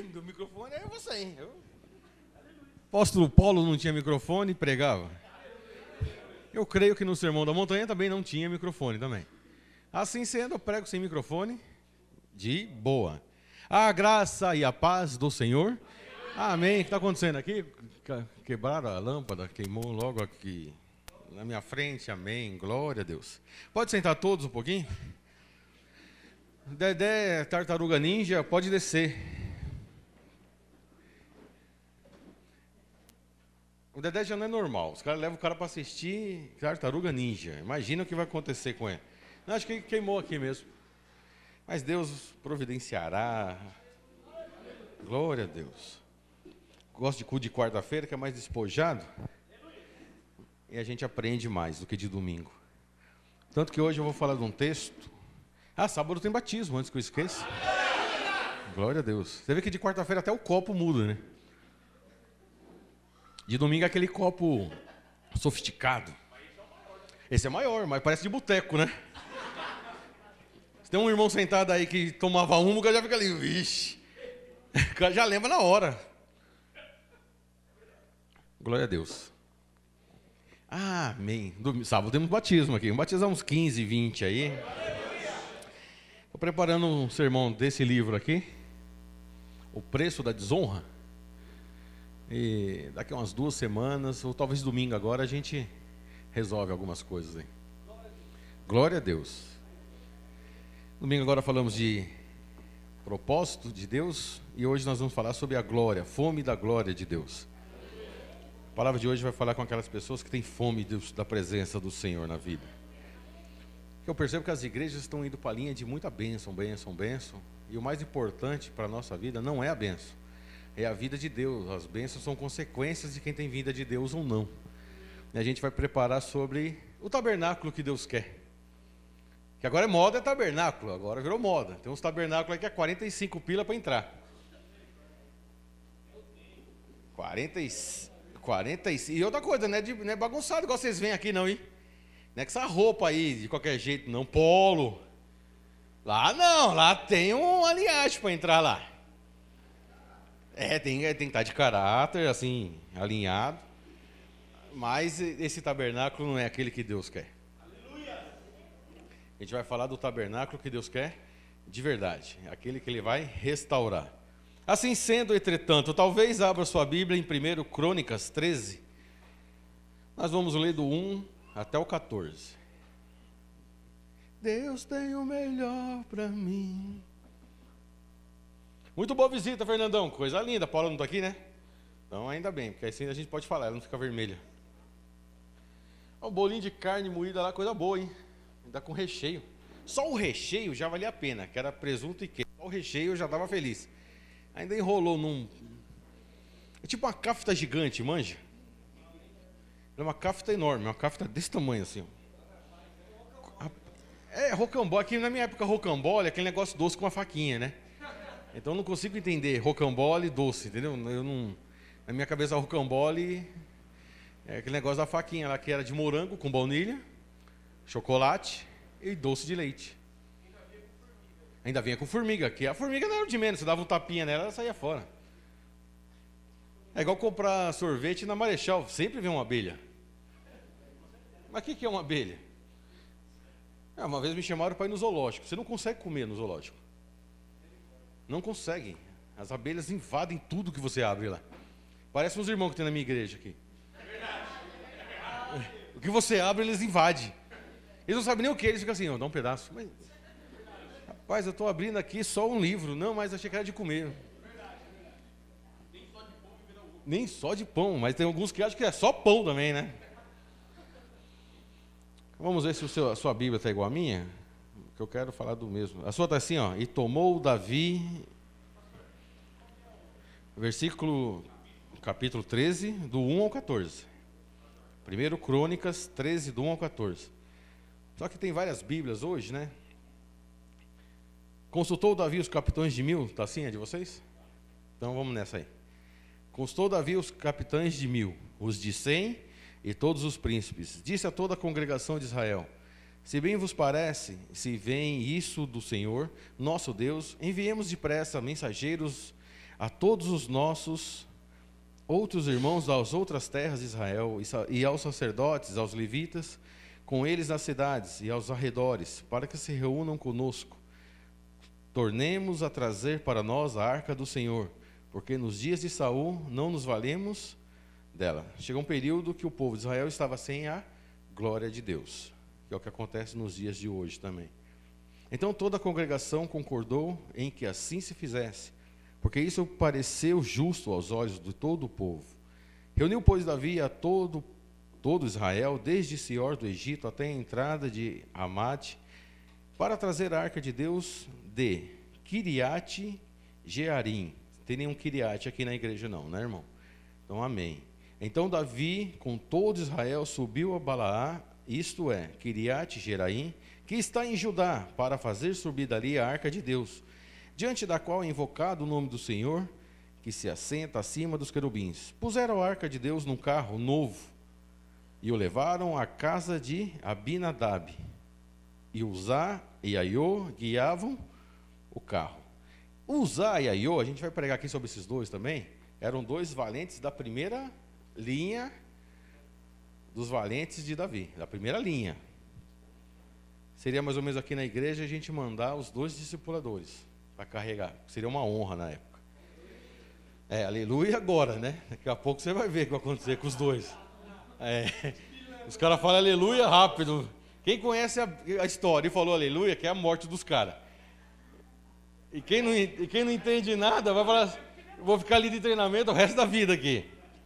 do microfone é você, hein? Apóstolo Paulo não tinha microfone e pregava. Eu creio que no Sermão da Montanha também não tinha microfone também. Assim sendo, eu prego sem microfone, de boa. A graça e a paz do Senhor. Amém. O que está acontecendo aqui? Quebraram a lâmpada, queimou logo aqui na minha frente. Amém. Glória a Deus. Pode sentar todos um pouquinho? Dedé, tartaruga ninja, pode descer. O Dedé já não é normal. Os caras levam o cara para assistir Tartaruga Ninja. Imagina o que vai acontecer com ele. Não, acho que queimou aqui mesmo. Mas Deus providenciará. Glória a Deus. Gosto de culto de quarta-feira, que é mais despojado. E a gente aprende mais do que de domingo. Tanto que hoje eu vou falar de um texto. Sábado tem batismo, antes que eu esqueça. Glória a Deus. Você vê que de quarta-feira até o copo muda, né? De domingo é aquele copo sofisticado. Esse é maior, mas parece de boteco, né? Se tem um irmão sentado aí que tomava uma, o cara já fica ali, vixe. O cara já lembra na hora. Glória a Deus. Amém. Sábado temos batismo aqui. Vamos batizar uns 15, 20 aí. Estou preparando um sermão desse livro aqui. O preço da desonra. E daqui a umas 2 semanas, ou talvez domingo agora, a gente resolve algumas coisas aí. Glória a Deus. Domingo agora falamos de propósito de Deus, e hoje nós vamos falar sobre a glória, fome da glória de Deus. A palavra de hoje vai falar com aquelas pessoas que têm fome da presença do Senhor na vida. Eu percebo que as igrejas estão indo para a linha de muita bênção, bênção, bênção, e o mais importante para a nossa vida não é a bênção. É a vida de Deus. As bênçãos são consequências de quem tem vida de Deus ou não. E a gente vai preparar sobre o tabernáculo que Deus quer. Que agora é moda, é tabernáculo. Agora virou moda. Tem uns tabernáculos aí que é 45 pila para entrar. 45. E outra coisa, não é bagunçado igual vocês veem aqui não, hein? Não é que essa roupa aí, de qualquer jeito, não. Polo. Lá não, lá tem um aliagem para entrar lá. Tem que estar de caráter, assim, alinhado. Mas esse tabernáculo não é aquele que Deus quer. Aleluia! A gente vai falar do tabernáculo que Deus quer de verdade. Aquele que Ele vai restaurar. Assim sendo, entretanto, talvez abra sua Bíblia em 1 Crônicas 13. Nós vamos ler do 1 até o 14. Deus tem o melhor para mim. Muito boa visita, Fernandão. Coisa linda. A Paula não está aqui, né? Então, ainda bem, porque assim a gente pode falar, ela não fica vermelha. Olha o bolinho de carne moída lá, coisa boa, hein? Ainda com recheio. Só o recheio já valia a pena, que era presunto e queijo. Só o recheio eu já estava feliz. Ainda enrolou num... É tipo uma cafta gigante, manja? É uma cafta enorme, uma cafta desse tamanho assim. Rocambole. Aqui na minha época, rocambole é aquele negócio doce com uma faquinha, né? Então eu não consigo entender rocambole doce, entendeu? Na minha cabeça, rocambole é aquele negócio da faquinha lá, que era de morango com baunilha, chocolate e doce de leite. Ainda vinha com formiga, que a formiga não era de menos, você dava um tapinha nela, ela saía fora. É igual comprar sorvete na Marechal, sempre vem uma abelha. Mas o que é uma abelha? Uma vez me chamaram para ir no zoológico. Você não consegue comer no zoológico. Não conseguem. As abelhas invadem tudo que você abre lá. Parece uns irmãos que tem na minha igreja aqui. É verdade. O que você abre, eles invadem. Eles não sabem nem o que, eles ficam assim, dá um pedaço. Mas, rapaz, eu estou abrindo aqui só um livro. Não, mas achei que era de comer. Nem só de pão, mas tem alguns que acham que é só pão também, né? Vamos ver se a sua Bíblia está igual à minha. Que eu quero falar do mesmo. A sua está assim, ó. E tomou Davi, capítulo 13, do 1 ao 14. 1 Crônicas 13, do 1 ao 14. Só que tem várias Bíblias hoje, né? Consultou Davi os capitães de 1000, está assim, é de vocês? Então vamos nessa aí. Consultou Davi os capitães de 1000, os de 100 e todos os príncipes. Disse a toda a congregação de Israel: se bem vos parece, se vem isso do Senhor, nosso Deus, enviemos depressa mensageiros a todos os nossos outros irmãos das outras terras de Israel, e aos sacerdotes, aos levitas, com eles nas cidades e aos arredores, para que se reúnam conosco. Tornemos a trazer para nós a arca do Senhor, porque nos dias de Saul não nos valemos dela. Chegou um período que o povo de Israel estava sem a glória de Deus, que é o que acontece nos dias de hoje também. Então toda a congregação concordou em que assim se fizesse, porque isso pareceu justo aos olhos de todo o povo. Reuniu, pois, Davi a todo Israel, desde Sior do Egito até a entrada de Amate, para trazer a arca de Deus de Kiriate Jearim. Tem nenhum Kiriate aqui na igreja não, né, irmão? Então, amém. Então Davi, com todo Israel, subiu a Balaá, isto é, Kiriate Jearim, que está em Judá, para fazer subir dali a arca de Deus, diante da qual é invocado o nome do Senhor, que se assenta acima dos querubins. Puseram a arca de Deus num carro novo, e o levaram à casa de Abinadab. E Uzá e Aiô guiavam o carro. Uzá e Aiô, a gente vai pregar aqui sobre esses dois também, eram dois valentes da primeira linha dos valentes de Davi, da primeira linha. Seria mais ou menos aqui na igreja a gente mandar os dois discipuladores para carregar. Seria uma honra na época. Aleluia agora, né? Daqui a pouco você vai ver o que vai acontecer com os dois. Os caras falam aleluia rápido. Quem conhece a história e falou aleluia, que é a morte dos caras. E quem não entende nada, vai falar, vou ficar ali de treinamento o resto da vida aqui.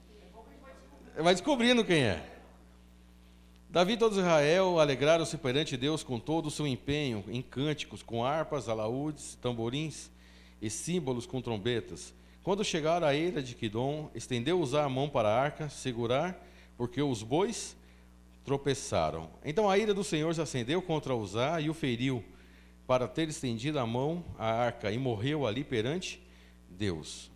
Vai descobrindo quem é. Davi e todo Israel alegraram-se perante Deus com todo o seu empenho, em cânticos, com harpas, alaúdes, tamborins e símbolos com trombetas. Quando chegaram à eira de Quidom, estendeu Uzá a mão para a arca, segurar, porque os bois tropeçaram. Então a ira do Senhor se acendeu contra Uzá e o feriu, para ter estendido a mão à arca, e morreu ali perante Deus.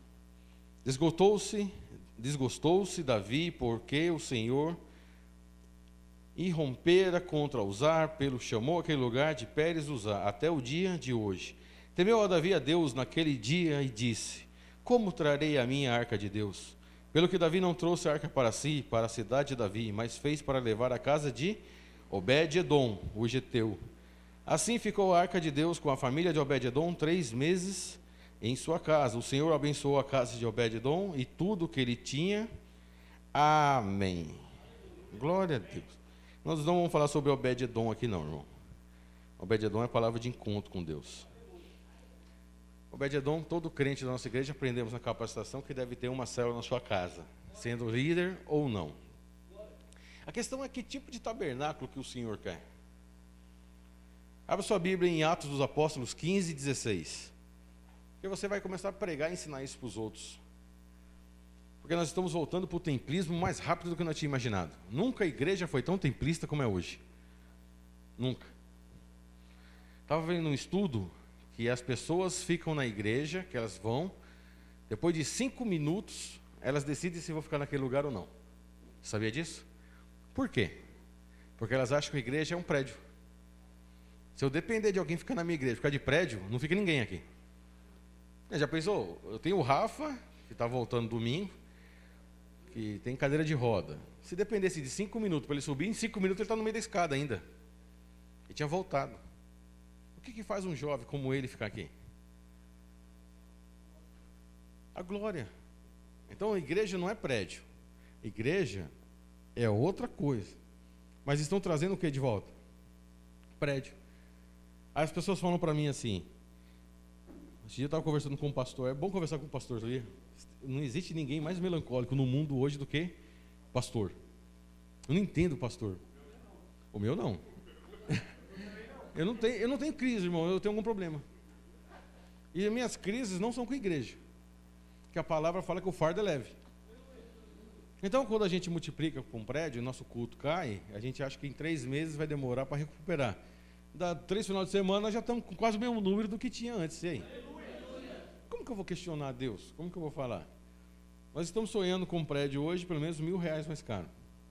Desgostou-se Davi, porque o Senhor irrompera contra Uzá, chamou aquele lugar de Pérez Uzá, até o dia de hoje. Temeu a Davi a Deus naquele dia e disse: como trarei a minha arca de Deus? Pelo que Davi não trouxe a arca para si, para a cidade de Davi, mas fez para levar à casa de Obed-edom, o geteu. Assim ficou a arca de Deus com a família de Obed-edom 3 meses em sua casa. O Senhor abençoou a casa de Obed-edom e tudo o que ele tinha. Amém. Glória a Deus. Nós não vamos falar sobre Obed-edom aqui não, irmão. Obed-edom é palavra de encontro com Deus. Obed-edom, todo crente da nossa igreja, aprendemos na capacitação que deve ter uma célula na sua casa, sendo líder ou não. A questão é que tipo de tabernáculo que o Senhor quer. Abra sua Bíblia em Atos dos Apóstolos 15 e 16. Porque você vai começar a pregar e ensinar isso para os outros. Porque nós estamos voltando para o templismo mais rápido do que nós tínhamos imaginado. Nunca a igreja foi tão templista como é hoje. Nunca. Estava vendo um estudo que as pessoas ficam na igreja, que elas vão, depois de 5 minutos, elas decidem se vão ficar naquele lugar ou não. Sabia disso? Por quê? Porque elas acham que a igreja é um prédio. Se eu depender de alguém ficar na minha igreja, ficar de prédio, não fica ninguém aqui. Já pensou? Eu tenho o Rafa, que está voltando domingo, que tem cadeira de roda. Se dependesse de 5 minutos para ele subir, em 5 minutos ele está no meio da escada ainda. Ele tinha voltado. O que faz um jovem como ele ficar aqui? A glória. Então a igreja não é prédio. A igreja é outra coisa. Mas estão trazendo o que de volta? Prédio. Aí as pessoas falam para mim assim, esse dia eu estava conversando com um pastor, é bom conversar com o pastor, sabia? Não existe ninguém mais melancólico no mundo hoje do que pastor. Eu não entendo pastor. O meu não. Eu não tenho crise, irmão, eu tenho algum problema. E as minhas crises não são com a igreja. Porque a palavra fala que o fardo é leve. Então, quando a gente multiplica com um prédio, nosso culto cai, a gente acha que em 3 meses vai demorar para recuperar. Dá 3 finais de semana, nós já estamos com quase o mesmo número do que tinha antes. E aí? Como que eu vou questionar Deus? Como que eu vou falar? Nós estamos sonhando com um prédio hoje, pelo menos R$1.000 mais caro.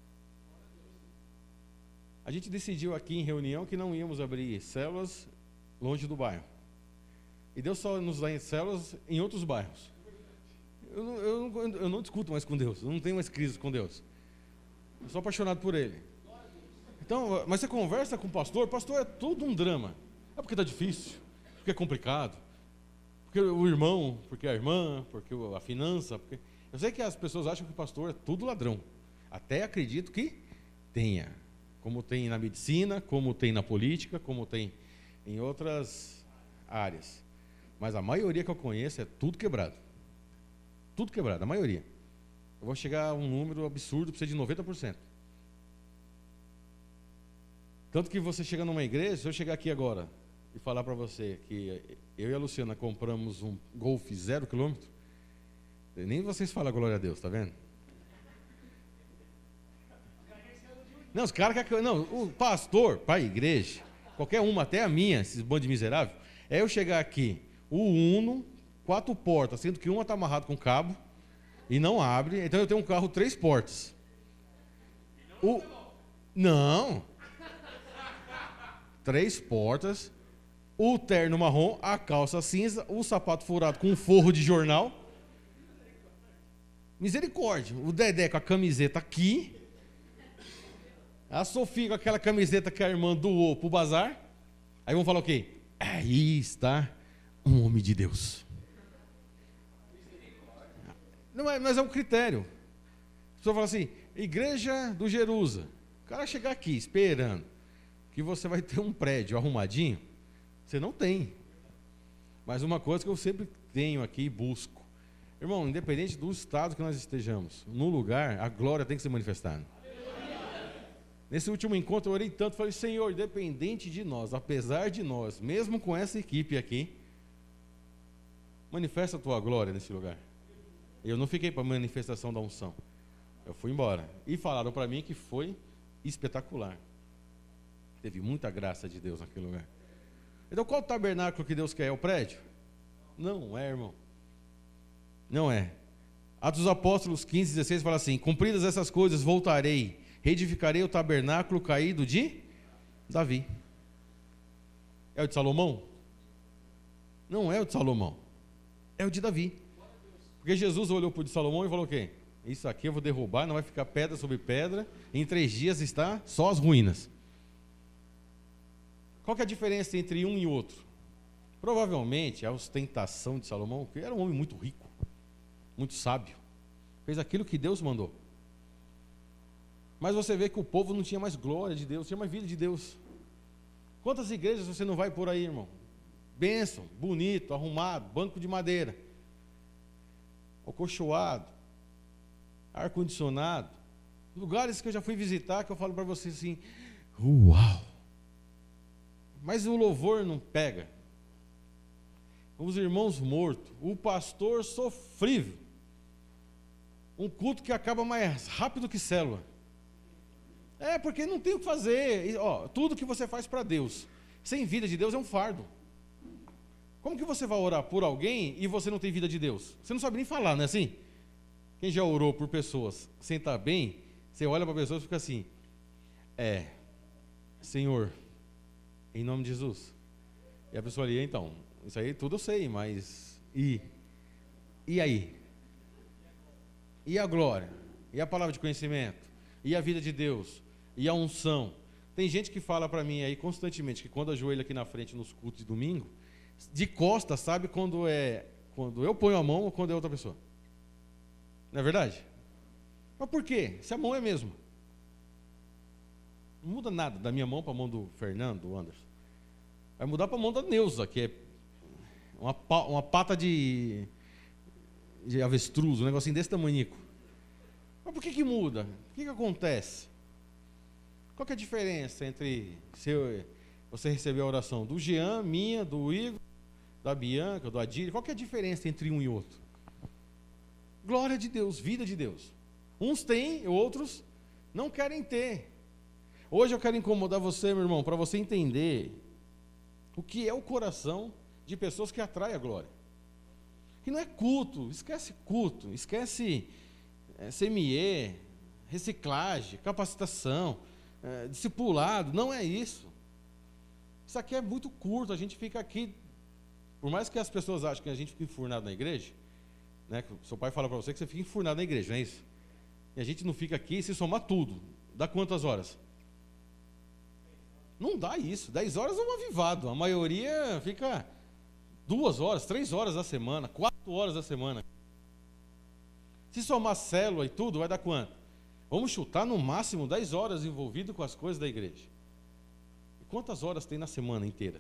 A gente decidiu aqui em reunião que não íamos abrir células longe do bairro. E Deus só nos dá células em outros bairros. Eu não discuto mais com Deus, eu não tenho mais crise com Deus. Eu sou apaixonado por Ele. Então, mas você conversa com o pastor é tudo um drama. É porque está difícil, porque é complicado, porque o irmão, porque a irmã, porque a finança. Porque... Eu sei que as pessoas acham que o pastor é tudo ladrão. Até acredito que tenha. Como tem na medicina, como tem na política, como tem em outras áreas. Mas a maioria que eu conheço é tudo quebrado. Tudo quebrado, a maioria. Eu vou chegar a um número absurdo, precisa de 90%. Tanto que você chega numa igreja, se eu chegar aqui agora e falar para você que eu e a Luciana compramos um Golf 0 km, nem vocês falam glória a Deus, tá vendo? Não, os caras querem. Não, o pastor, para a igreja, qualquer uma, até a minha, esses bandos de miserável, é eu chegar aqui, o Uno, 4 portas, sendo que uma está amarrada com cabo e não abre, então eu tenho um carro 3 portas. Não. 3 portas, o terno marrom, a calça cinza, o sapato furado com um forro de jornal. Misericórdia. O Dedé com a camiseta aqui. A Sofia com aquela camiseta que a irmã doou pro bazar. Aí vão falar o quê? Aí está um homem de Deus. Não é, mas é um critério. A pessoa fala assim, igreja do Jerusa. O cara chegar aqui esperando que você vai ter um prédio arrumadinho, você não tem. Mas uma coisa que eu sempre tenho aqui e busco. Irmão, independente do estado que nós estejamos, no lugar, a glória tem que ser manifestada. Nesse último encontro eu orei tanto, falei, Senhor, independente de nós, apesar de nós, mesmo com essa equipe aqui, manifesta a tua glória nesse lugar. Eu não fiquei para a manifestação da unção. Eu fui embora. E falaram para mim que foi espetacular. Teve muita graça de Deus naquele lugar. Então qual o tabernáculo que Deus quer? É o prédio? Não é, irmão. Não é. Atos dos Apóstolos 15, 16 fala assim, cumpridas essas coisas voltarei, reedificarei o tabernáculo caído de Davi. É o de Salomão? Não é o de Salomão. É o de Davi. Porque Jesus olhou para o de Salomão e falou o quê? Isso aqui eu vou derrubar, não vai ficar pedra sobre pedra, em 3 dias está só as ruínas. Qual que é a diferença entre um e outro? Provavelmente a ostentação de Salomão, que era um homem muito rico, muito sábio, fez aquilo que Deus mandou. Mas você vê que o povo não tinha mais glória de Deus, tinha mais vida de Deus. Quantas igrejas você não vai por aí, irmão? Bênção, bonito, arrumado, banco de madeira, acolchoado, ar-condicionado, lugares que eu já fui visitar, que eu falo para você assim, uau! Mas o louvor não pega. Os irmãos mortos, o pastor sofrível, um culto que acaba mais rápido que célula. É, porque não tem o que fazer. Ó, tudo que você faz para Deus, sem vida de Deus, é um fardo. Como que você vai orar por alguém e você não tem vida de Deus? Você não sabe nem falar, não é assim? Quem já orou por pessoas sem estar bem, você olha para a pessoa e fica assim, Senhor, em nome de Jesus. E a pessoa ali, então, isso aí tudo eu sei, mas e aí? E a glória? E a palavra de conhecimento? E a vida de Deus? E a unção? Tem gente que fala para mim aí constantemente que quando ajoelha aqui na frente nos cultos de domingo, de costas, sabe quando eu ponho a mão ou quando é outra pessoa? Não é verdade? Mas por quê? Se a mão é a mesma. Não muda nada da minha mão para a mão do Fernando, do Anderson. Vai mudar para a mão da Neuza, que é uma pata de avestruz, um negocinho desse tamanhico. Mas por que muda? O que acontece? Qual que é a diferença entre você receber a oração do Jean, minha, do Igor, da Bianca, do Adílio? Qual que é a diferença entre um e outro? Glória de Deus, vida de Deus. Uns têm, outros não querem ter. Hoje eu quero incomodar você, meu irmão, para você entender o que é o coração de pessoas que atraem a glória. Que não é culto, esquece CME, reciclagem, capacitação, discipulado, não é isso. Isso aqui é muito curto, a gente fica aqui, por mais que as pessoas achem que a gente fica enfurnado na igreja, né? Seu pai fala para você que você fica enfurnado na igreja, não é isso? E a gente não fica aqui, se somar tudo, dá quantas horas? Não dá isso, 10 horas é um avivado, a maioria fica 2 horas, 3 horas da semana, 4 horas da semana. Se somar célula e tudo, vai dar quanto? Vamos chutar no máximo 10 horas envolvido com as coisas da igreja. E quantas horas tem na semana inteira?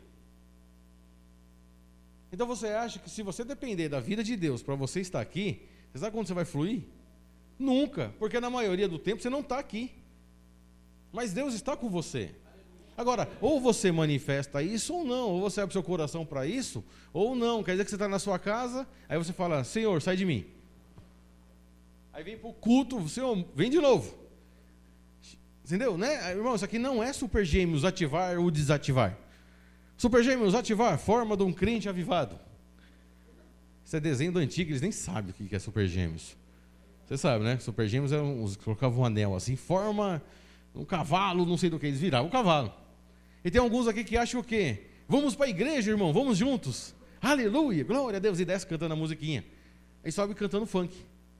Então você acha que se você depender da vida de Deus para você estar aqui, você sabe quando você vai fluir? Nunca, porque na maioria do tempo você não está aqui. Mas Deus está com você. Agora, ou você manifesta isso ou não, ou você abre seu coração para isso, ou não. Quer dizer que você está na sua casa, aí você fala, Senhor, sai de mim. Aí vem para o culto, Senhor, vem de novo. Entendeu? Né? Irmão, isso aqui não é Super Gêmeos ativar ou desativar. Super Gêmeos ativar, forma de um crente avivado. Isso é desenho do antigo, eles nem sabem o que é Super Gêmeos. Você sabe, né? Super Gêmeos eram os que colocavam um anel assim, forma um cavalo, não sei do que, eles viravam o cavalo. E tem alguns aqui que acham o quê? Vamos para a igreja, irmão, vamos juntos. Aleluia, glória a Deus. E desce cantando a musiquinha. Aí sobe cantando funk.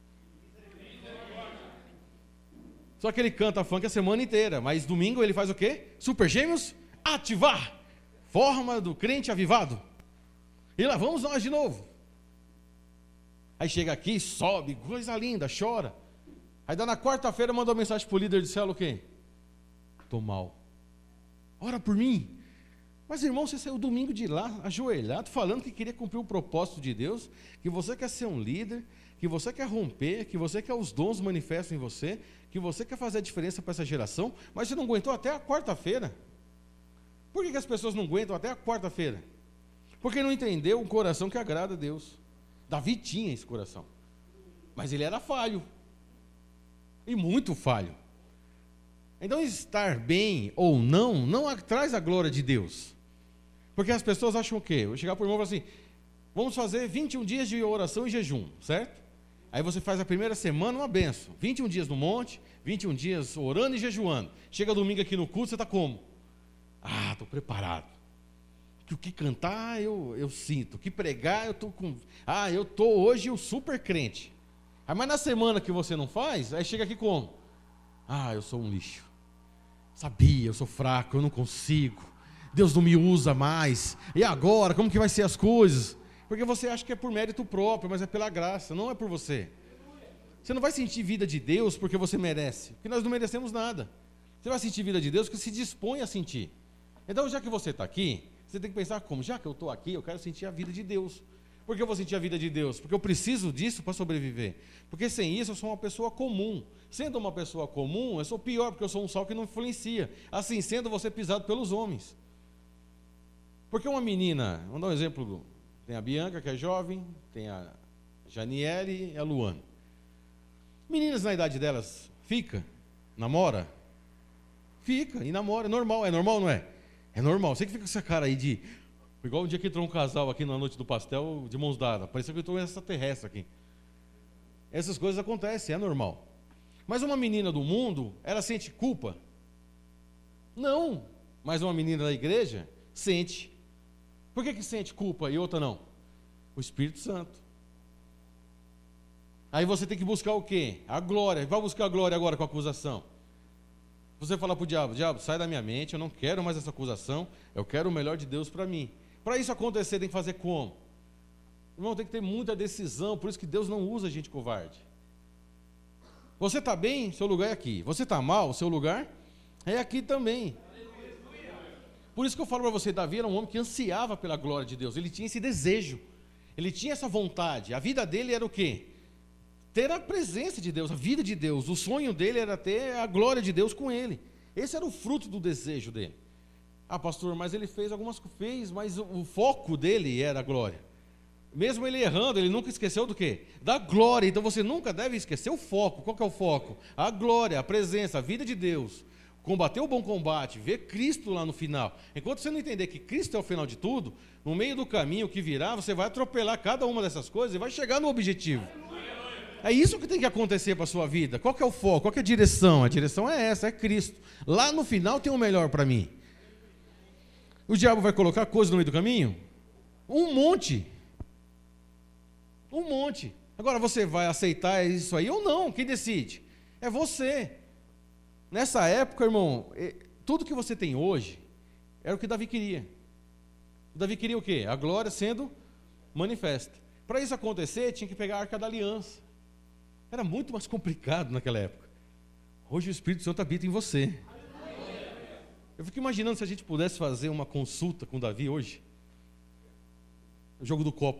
Só que ele canta funk a semana inteira, mas domingo ele faz o quê? Super Gêmeos, ativar. Forma do crente avivado. E lá vamos nós de novo. Aí chega aqui, sobe, coisa linda, chora. Aí dá na quarta-feira, manda uma mensagem para o líder de célula, o quê? Estou mal. Ora por mim. Mas irmão, você saiu domingo de lá, ajoelhado, falando que queria cumprir o propósito de Deus, que você quer ser um líder, que você quer romper, que você quer os dons manifestos em você, que você quer fazer a diferença para essa geração, mas você não aguentou até a quarta-feira. Por que as pessoas não aguentam até a quarta-feira? Porque não entendeu um coração que agrada a Deus. Davi tinha esse coração, mas ele era falho, e muito falho. Então estar bem ou não traz a glória de Deus. Porque as pessoas acham o quê? Eu vou chegar para o irmão e falar assim, vamos fazer 21 dias de oração e jejum, certo? Aí você faz a primeira semana uma benção, 21 dias no monte, 21 dias orando e jejuando. Chega domingo aqui no culto, você está como? Ah, estou preparado. Que o que cantar eu sinto, o que pregar eu estou com... Ah, eu estou hoje o super crente. Aí, mas na semana que você não faz, aí chega aqui como? Ah, eu sou um lixo. Sabia, eu sou fraco, eu não consigo. Deus não me usa mais. E agora, como que vai ser as coisas? Porque você acha que é por mérito próprio, mas é pela graça, não é por você. Você não vai sentir vida de Deus porque você merece, porque nós não merecemos nada. Você vai sentir vida de Deus porque se dispõe a sentir. Então, já que você está aqui, você tem que pensar como, já que eu estou aqui, eu quero sentir a vida de Deus. Por que eu vou sentir a vida de Deus? Porque eu preciso disso para sobreviver. Porque sem isso eu sou uma pessoa comum. Sendo uma pessoa comum, eu sou pior, porque eu sou um sal que não influencia. Assim sendo, você pisado pelos homens. Porque uma menina, vamos dar um exemplo, tem a Bianca, que é jovem, tem a Janiele e a Luana. Meninas na idade delas, fica, namora? Fica, e namora, é normal ou não é? É normal, você que fica com essa cara aí de... Igual o dia que entrou um casal aqui na noite do pastel, de mãos dadas, parecia que eu entrou extraterrestre aqui. Essas coisas acontecem, é normal. Mas uma menina do mundo, ela sente culpa? Não, mas uma menina da igreja, sente. Por que sente culpa e outra não? O Espírito Santo. Aí você tem que buscar o quê? A glória. Vai buscar a glória agora com a acusação. Você fala para o diabo, sai da minha mente, eu não quero mais essa acusação, eu quero o melhor de Deus para mim. Para isso acontecer, tem que fazer como? Irmão, tem que ter muita decisão, por isso que Deus não usa gente covarde. Você está bem, seu lugar é aqui. Você está mal, seu lugar é aqui também. Por isso que eu falo para você, Davi era um homem que ansiava pela glória de Deus, ele tinha esse desejo, ele tinha essa vontade, a vida dele era o quê? Ter a presença de Deus, a vida de Deus, o sonho dele era ter a glória de Deus com ele, esse era o fruto do desejo dele. Ah, pastor, mas ele fez algumas coisas, mas o foco dele era a glória. Mesmo ele errando, ele nunca esqueceu do quê? Da glória. Então você nunca deve esquecer o foco. Qual que é o foco? A glória, a presença, a vida de Deus. Combater o bom combate, ver Cristo lá no final. Enquanto você não entender que Cristo é o final de tudo, no meio do caminho que virá, você vai atropelar cada uma dessas coisas e vai chegar no objetivo. É isso que tem que acontecer para a sua vida. Qual que é o foco? Qual que é a direção? A direção é essa, é Cristo. Lá no final tem o melhor para mim. O diabo vai colocar coisas no meio do caminho? Um monte. Agora você vai aceitar isso aí ou não? Quem decide? É você. Nessa época, irmão, tudo que você tem hoje era o que Davi queria. Davi queria o quê? A glória sendo manifesta. Para isso acontecer, tinha que pegar a Arca da Aliança. Era muito mais complicado naquela época. Hoje o Espírito Santo habita em você. Eu fico imaginando se a gente pudesse fazer uma consulta com Davi hoje. O jogo do copo.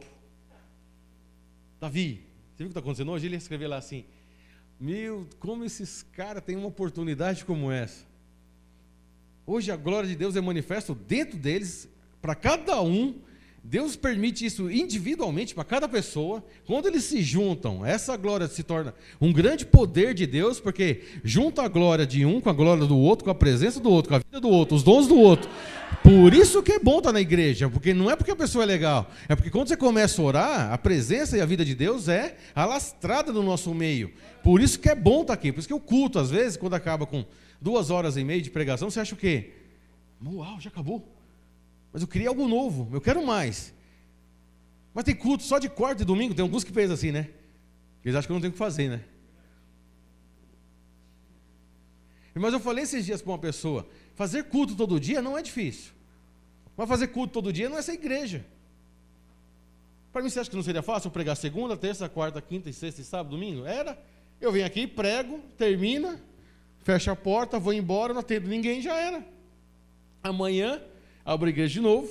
Davi, você viu o que está acontecendo hoje? Ele ia escrever lá assim: meu, como esses caras têm uma oportunidade como essa. Hoje a glória de Deus é manifesta dentro deles, para cada um. Deus permite isso individualmente para cada pessoa. Quando eles se juntam, essa glória se torna um grande poder de Deus, porque junta a glória de um com a glória do outro, com a presença do outro, com a vida do outro, os dons do outro. Por isso que é bom estar na igreja, porque não é porque a pessoa é legal, é porque quando você começa a orar, a presença e a vida de Deus é alastrada no nosso meio. Por isso que é bom estar aqui. Por isso que o culto, às vezes, quando acaba com 2 horas e meia de pregação, você acha o quê? Uau, já acabou. Mas eu queria algo novo, eu quero mais. Mas tem culto só de quarta e domingo, tem alguns que pensam assim, né? Eles acham que eu não tenho o que fazer, né? Mas eu falei esses dias para uma pessoa, fazer culto todo dia não é difícil. Mas fazer culto todo dia não é ser igreja. Para mim, você acha que não seria fácil eu pregar segunda, terça, quarta, quinta, sexta e sábado, domingo? Era. Eu venho aqui, prego, termina, fecho a porta, vou embora, não atendo ninguém, já era. Amanhã abro a igreja de novo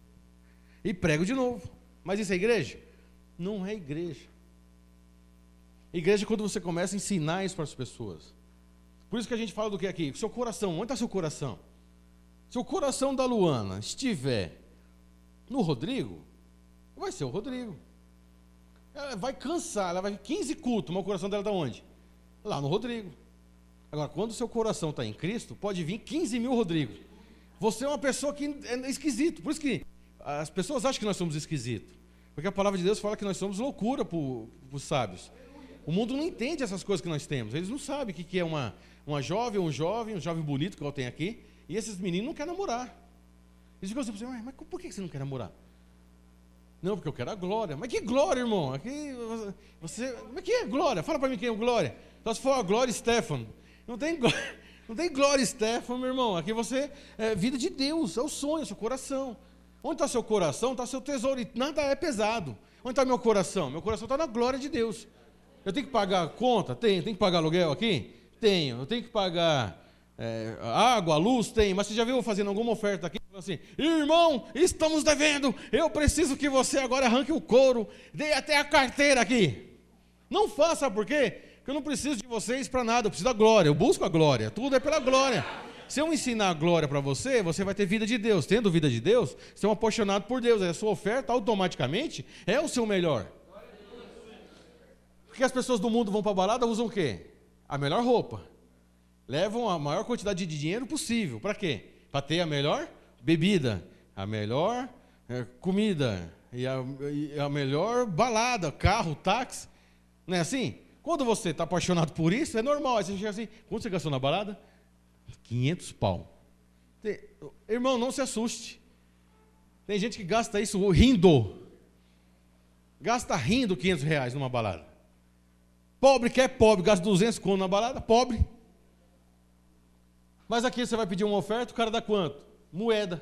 e prego de novo. Mas isso é igreja? Não é igreja. Igreja é quando você começa a ensinar isso para as pessoas. Por isso que a gente fala do que aqui? Seu coração, onde está seu coração? Se o coração da Luana estiver no Rodrigo, vai ser o Rodrigo. Ela vai cansar, ela vai 15 cultos, mas o coração dela está onde? Lá no Rodrigo. Agora, quando o seu coração está em Cristo, pode vir 15 mil Rodrigos. Você é uma pessoa que é esquisito. Por isso que as pessoas acham que nós somos esquisitos. Porque a palavra de Deus fala que nós somos loucura para os sábios. O mundo não entende essas coisas que nós temos. Eles não sabem o que é uma jovem, um jovem bonito que eu tenho aqui. E esses meninos não querem namorar. Eles ficam assim, mas por que você não quer namorar? Não, porque eu quero a glória. Mas que glória, irmão? Aqui, mas que é glória? Fala para mim quem é glória. Só se for a Glória Stefano. Não tem glória Stefano, meu irmão. Aqui você é vida de Deus, é o sonho, é o seu coração. Onde está seu coração, está seu tesouro. E nada é pesado. Onde está meu coração? Meu coração está na glória de Deus. Eu tenho que pagar a conta? Tenho. Tenho que pagar aluguel aqui? Tenho. Eu tenho que pagar água, luz? Tenho. Mas você já viu eu fazendo alguma oferta aqui? Assim, irmão, estamos devendo. Eu preciso que você agora arranque o couro. Dê até a carteira aqui. Não faça, sabe por quê? Porque eu não preciso de vocês para nada. Eu preciso da glória. Eu busco a glória. Tudo é pela glória. Se eu ensinar a glória para você, você vai ter vida de Deus. Tendo vida de Deus, você é um apaixonado por Deus. A sua oferta automaticamente é o seu melhor. Porque as pessoas do mundo vão para a balada, usam o quê? A melhor roupa. Levam a maior quantidade de dinheiro possível. Para quê? Para ter a melhor bebida, a melhor comida e a melhor balada, carro, táxi. Não é assim? Quando você está apaixonado por isso, é normal. Aí você chega assim, quanto você gastou na balada? 500 pau. Irmão, não se assuste. Tem gente que gasta isso rindo. Gasta rindo 500 reais numa balada. Pobre que é pobre, gasta 200 conto na balada, pobre. Mas aqui você vai pedir uma oferta, o cara dá quanto? Moeda.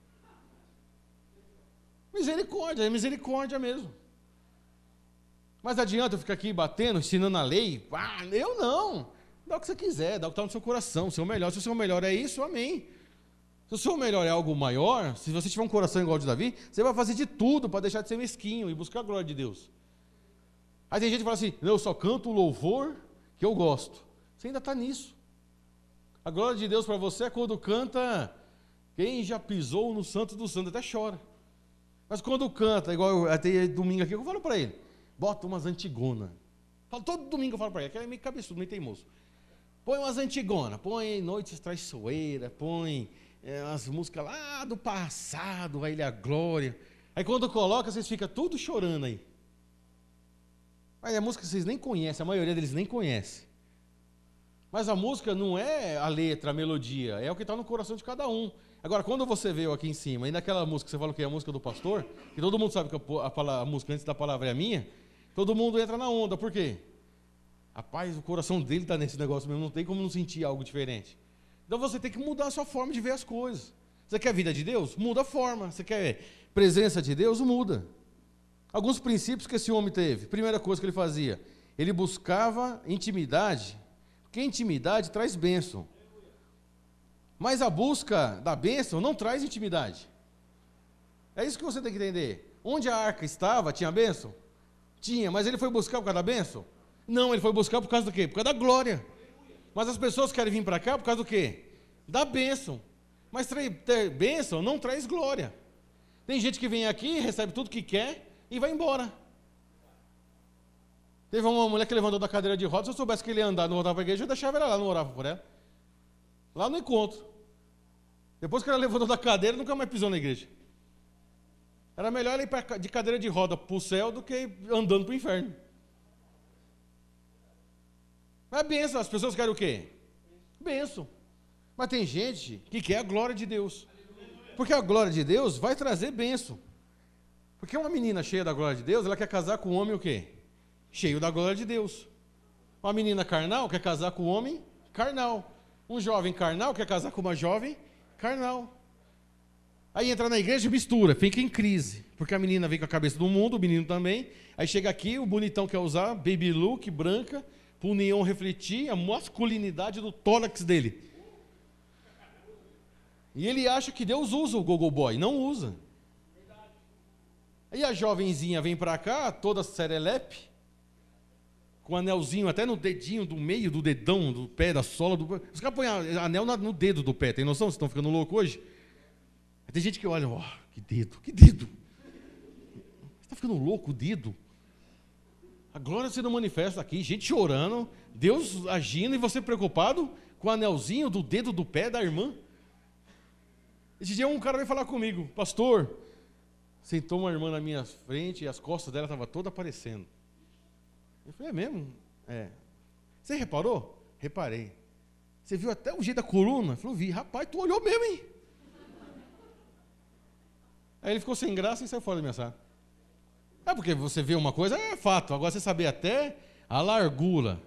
Misericórdia, é misericórdia mesmo. Mas adianta eu ficar aqui batendo, ensinando a lei? Eu não. Dá o que você quiser, dá o que está no seu coração, o seu melhor. Se o seu melhor é isso, amém. Se o seu melhor é algo maior, se você tiver um coração igual ao de Davi, você vai fazer de tudo para deixar de ser mesquinho e buscar a glória de Deus. Aí tem gente que fala assim, eu só canto o louvor que eu gosto. Você ainda está nisso. A glória de Deus para você é quando canta, quem já pisou no Santo dos Santos, até chora. Mas quando canta, igual até domingo aqui, eu falo para ele, bota umas antigonas. Todo domingo eu falo para ele, que ele é meio cabeçudo, meio teimoso. Põe umas antigonas, põe Noites Traiçoeiras, põe as músicas lá do passado, a Ilha a Glória. Aí quando coloca, vocês ficam tudo chorando aí. Mas a música vocês nem conhecem, a maioria deles nem conhece. Mas a música não é a letra, a melodia, é o que está no coração de cada um. Agora, quando você veio aqui em cima, e naquela música, você fala que é a música do pastor, que todo mundo sabe que a música antes da palavra é a minha, Todo mundo entra na onda, por quê? Rapaz, o coração dele está nesse negócio mesmo, não tem como não sentir algo diferente. Então você tem que mudar a sua forma de ver as coisas. Você quer a vida de Deus? Muda a forma. Você quer presença de Deus? Muda. Alguns princípios que esse homem teve. Primeira coisa que ele fazia, ele buscava intimidade, porque intimidade traz bênção. Mas a busca da bênção não traz intimidade. É isso que você tem que entender. Onde a arca estava, tinha bênção? Tinha, mas ele foi buscar por causa da bênção? Não, ele foi buscar por causa do quê? Por causa da glória. Mas as pessoas querem vir para cá por causa do quê? Da bênção. Mas ter bênção não traz glória. Tem gente que vem aqui, recebe tudo que quer e vai embora. Teve uma mulher que levantou da cadeira de rodas, se eu soubesse que ele ia andar e não voltava para a igreja, eu deixava ela lá, não orava por ela. Lá no encontro. Depois que ela levantou da cadeira, nunca mais pisou na igreja. Era melhor ela ir de cadeira de roda para o céu do que andando para o inferno. Mas é bênção, as pessoas querem o quê? Bênção. Mas tem gente que quer a glória de Deus. Porque a glória de Deus vai trazer bênção. Porque uma menina cheia da glória de Deus, ela quer casar com um homem o quê? Cheio da glória de Deus. Uma menina carnal quer casar com um homem carnal. Um jovem carnal quer casar com uma jovem carnal. Aí entra na igreja e mistura, fica em crise. Porque a menina vem com a cabeça do mundo, o menino também. Aí chega aqui, o bonitão quer usar baby look, branca, para o neon refletir a masculinidade do tórax dele. E ele acha que Deus usa o gogo boy, não usa. Aí a jovenzinha vem para cá, toda serelepe, com anelzinho até no dedinho do meio do dedão, do pé, da sola do pé. Os caras põem anel no dedo do pé, tem noção? Vocês estão ficando loucos hoje? Tem gente que olha, ó, que dedo, que dedo. Você está ficando louco o dedo? A glória sendo manifesta aqui, gente chorando, Deus agindo e você preocupado com o anelzinho do dedo do pé da irmã. Esse dia um cara veio falar comigo, pastor, sentou uma irmã na minha frente e as costas dela estavam todas aparecendo. Eu falei, é mesmo? É. Você reparou? Reparei. Você viu até o jeito da coluna? Eu falei, vi. Rapaz, tu olhou mesmo, hein? Aí ele ficou sem graça e saiu fora da minha sala. É porque você vê uma coisa, é fato. Agora você saber até a largura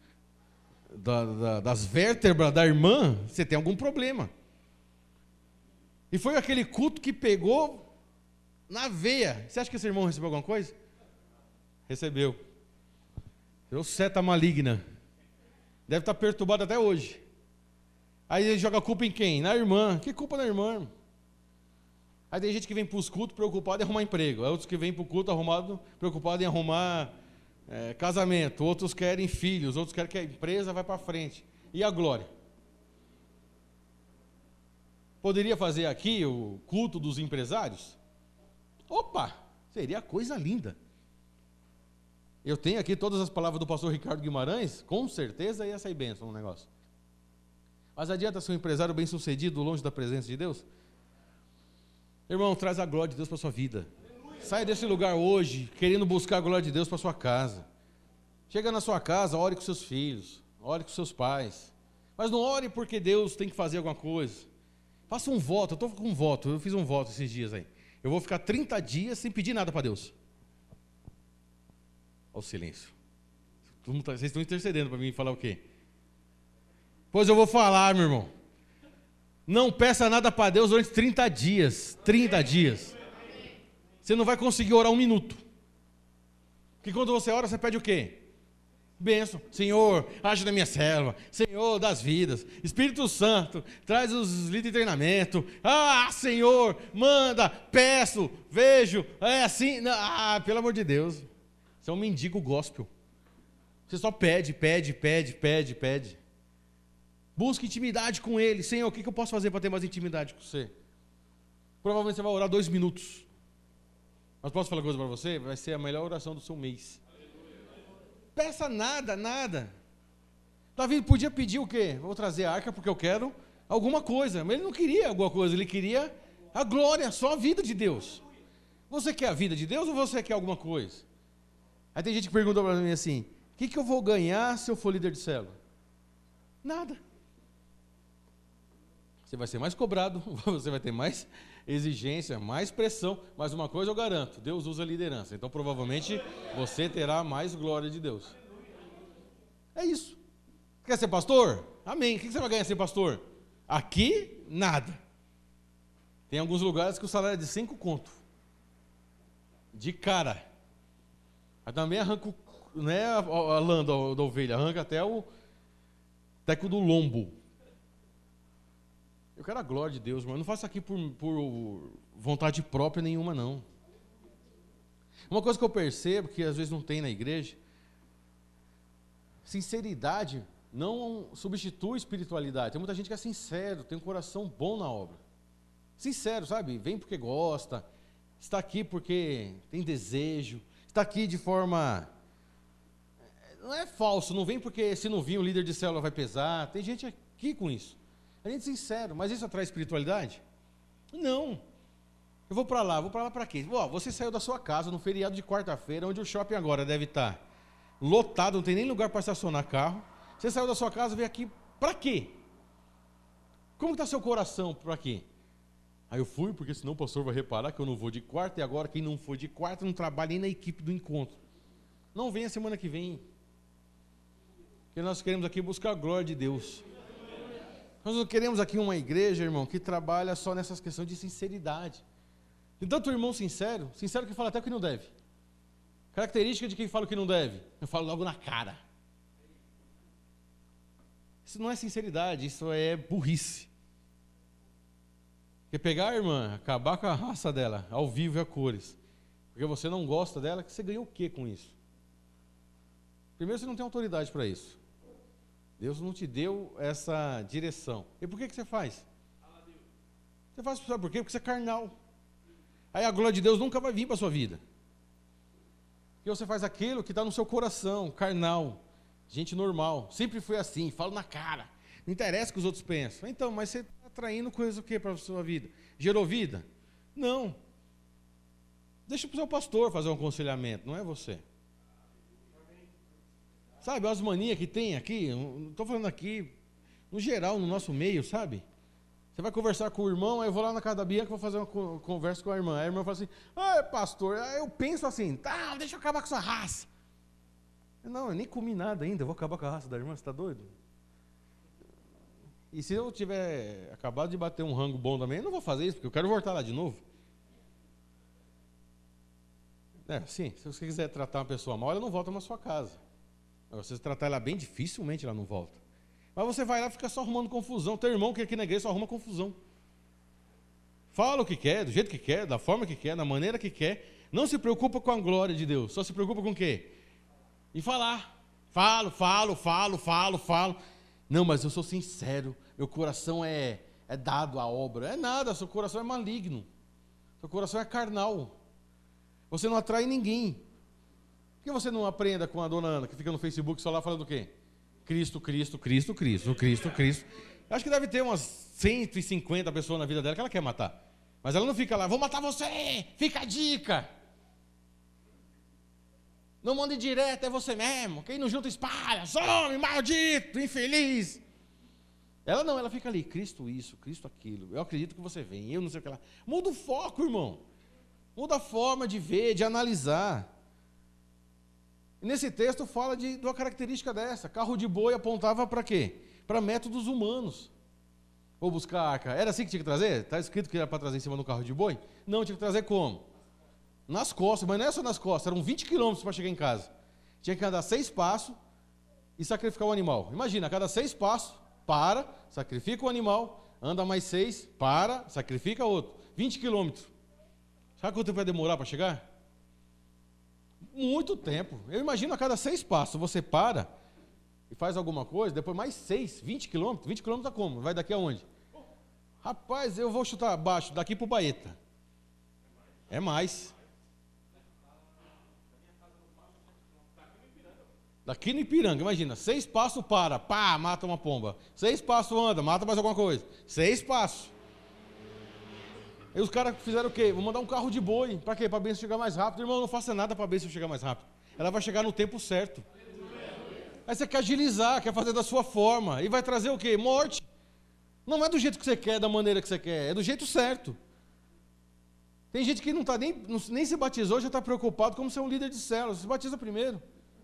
das vértebras da irmã, você tem algum problema. E foi aquele culto que pegou na veia. Você acha que esse irmão recebeu alguma coisa? Recebeu. Deu seta maligna. Deve estar perturbado até hoje. Aí ele joga a culpa em quem? Na irmã. Que culpa da irmã? Aí tem gente que vem para os cultos preocupado em arrumar emprego. Aí outros que vêm para o culto preocupado em arrumar casamento. Outros querem filhos. Outros querem que a empresa vá para frente. E a glória? Poderia fazer aqui o culto dos empresários? Opa! Seria coisa linda. Eu tenho aqui todas as palavras do pastor Ricardo Guimarães, com certeza ia sair bênção no negócio. Mas adianta ser um empresário bem sucedido longe da presença de Deus? Irmão, traz a glória de Deus para a sua vida. Saia desse lugar hoje, querendo buscar a glória de Deus para a sua casa. Chega na sua casa, ore com seus filhos, ore com seus pais. Mas não ore porque Deus tem que fazer alguma coisa. Faça um voto, eu estou com um voto, eu fiz um voto esses dias aí. Eu vou ficar 30 dias sem pedir nada para Deus. Olha o silêncio. Vocês estão intercedendo para mim falar o quê? Pois eu vou falar, meu irmão. Não peça nada para Deus durante 30 dias. 30 dias. Você não vai conseguir orar um minuto. Porque quando você ora, você pede o quê? Bênção. Senhor, age na minha célula. Senhor, das vidas. Espírito Santo, traz os líderes de treinamento. Ah, Senhor, manda, peço, vejo. É assim. Ah, pelo amor de Deus. Você é um mendigo gospel. Você só pede, pede, pede, pede, pede. Busque intimidade com Ele. Senhor, o que eu posso fazer para ter mais intimidade com você? Provavelmente você vai orar 2 minutos. Mas posso falar uma coisa para você? Vai ser a melhor oração do seu mês. Peça nada, nada. Davi podia pedir o quê? Vou trazer a arca porque eu quero alguma coisa. Mas ele não queria alguma coisa, ele queria a glória, só a vida de Deus. Você quer a vida de Deus ou você quer alguma coisa? Aí tem gente que pergunta para mim assim, o que eu vou ganhar se eu for líder de célula? Nada. Você vai ser mais cobrado, você vai ter mais exigência, mais pressão, mas uma coisa eu garanto, Deus usa liderança, então provavelmente você terá mais glória de Deus. É isso. Quer ser pastor? Amém. O que você vai ganhar ser pastor? Aqui, nada. Tem alguns lugares que o salário é de 5 conto. De cara. Aí também arranca, né, a lã da ovelha, arranca até o teco do lombo. Eu quero a glória de Deus, mas eu não faço aqui por vontade própria nenhuma, não. Uma coisa que eu percebo, que às vezes não tem na igreja, sinceridade não substitui espiritualidade. Tem muita gente que é sincero, tem um coração bom na obra. Sincero, sabe? Vem porque gosta, está aqui porque tem desejo, está aqui de forma... Não é falso, não vem porque se não vir o líder de célula vai pesar. Tem gente aqui com isso. A gente é sincero, mas isso atrai espiritualidade? Não. Eu vou para lá para quê? Você saiu da sua casa no feriado de quarta-feira, onde o shopping agora deve estar lotado, não tem nem lugar para estacionar carro. Você saiu da sua casa e veio aqui para quê? Como está seu coração para quê? Aí eu fui, porque senão o pastor vai reparar que eu não vou de quarta, e agora quem não foi de quarta não trabalha nem na equipe do encontro. Não venha semana que vem. Porque nós queremos aqui buscar a glória de Deus. Nós não queremos aqui uma igreja, irmão, que trabalha só nessas questões de sinceridade. Tem tanto irmão sincero que fala até o que não deve. Característica de quem fala o que não deve, eu falo logo na cara. Isso não é sinceridade, isso é burrice. Quer pegar a irmã, acabar com a raça dela, ao vivo e a cores, porque você não gosta dela, que você ganhou o quê com isso? Primeiro, você não tem autoridade para isso. Deus não te deu essa direção. E por que você faz? Você faz, sabe por quê? Porque você é carnal. Aí a glória de Deus nunca vai vir para a sua vida. Porque você faz aquilo que está no seu coração, carnal, gente normal. Sempre foi assim, falo na cara. Não interessa o que os outros pensam. Então, mas você está atraindo coisa o quê para a sua vida? Gerou vida? Não. Deixa para o seu pastor fazer um aconselhamento, não é você. Sabe, as manias que tem aqui, estou falando aqui, no geral, no nosso meio, sabe? Você vai conversar com o irmão, aí eu vou lá na casa da Bianca, vou fazer uma conversa com a irmã. Aí a irmã fala assim, pastor, eu penso assim, tá, deixa eu acabar com sua raça. Não, eu nem comi nada ainda, eu vou acabar com a raça da irmã, você está doido? E se eu tiver acabado de bater um rango bom também, eu não vou fazer isso, porque eu quero voltar lá de novo. Sim, se você quiser tratar uma pessoa mal, ela não volta na sua casa. Agora, se você tratar ela bem, dificilmente ela não volta. Mas você vai lá e fica só arrumando confusão. Teu irmão que aqui na igreja só arruma confusão. Fala o que quer, do jeito que quer, da forma que quer, da maneira que quer. Não se preocupa com a glória de Deus. Só se preocupa com o quê? Em falar. Falo. Não, mas eu sou sincero. Meu coração é dado à obra. É nada, seu coração é maligno. Seu coração é carnal. Você não atrai ninguém. Por que você não aprenda com a dona Ana, que fica no Facebook só lá falando o quê? Cristo. Acho que deve ter umas 150 pessoas na vida dela que ela quer matar. Mas ela não fica lá, vou matar você, fica a dica. Não manda direto, é você mesmo. Quem não junta espalha, some, maldito, infeliz. Ela não, ela fica ali, Cristo isso, Cristo aquilo. Eu acredito que você vem, eu não sei o que lá. Muda o foco, irmão. Muda a forma de ver, de analisar. E nesse texto fala de uma característica dessa. Carro de boi apontava para quê? Para métodos humanos. Vou buscar a arca. Era assim que tinha que trazer? Está escrito que era para trazer em cima do carro de boi? Não, tinha que trazer como? Nas costas, mas não é só nas costas, eram 20 quilômetros para chegar em casa. Tinha que andar 6 passos e sacrificar o animal. Imagina, a cada 6 passos, para, sacrifica o animal, anda mais 6, para, sacrifica outro. 20 quilômetros. Sabe quanto tempo vai demorar para chegar? Muito tempo. Eu imagino a cada 6 passos você para e faz alguma coisa, depois mais 6, 20 quilômetros. 20 quilômetros é como? Vai daqui aonde? Rapaz, eu vou chutar abaixo, daqui para o Baeta. É mais. Daqui no Ipiranga, imagina, 6 passos para, pá, mata uma pomba. 6 passos anda, mata mais alguma coisa. 6 passos. Aí os caras fizeram o quê? Vou mandar um carro de boi. Para quê? Para a bênção chegar mais rápido. Irmão, não faça nada para a bênção chegar mais rápido. Ela vai chegar no tempo certo. Aí você quer agilizar, quer fazer da sua forma. E vai trazer o quê? Morte. Não é do jeito que você quer, da maneira que você quer. É do jeito certo. Tem gente que não está nem se batizou, já está preocupado como ser um líder de célula. Se batiza primeiro.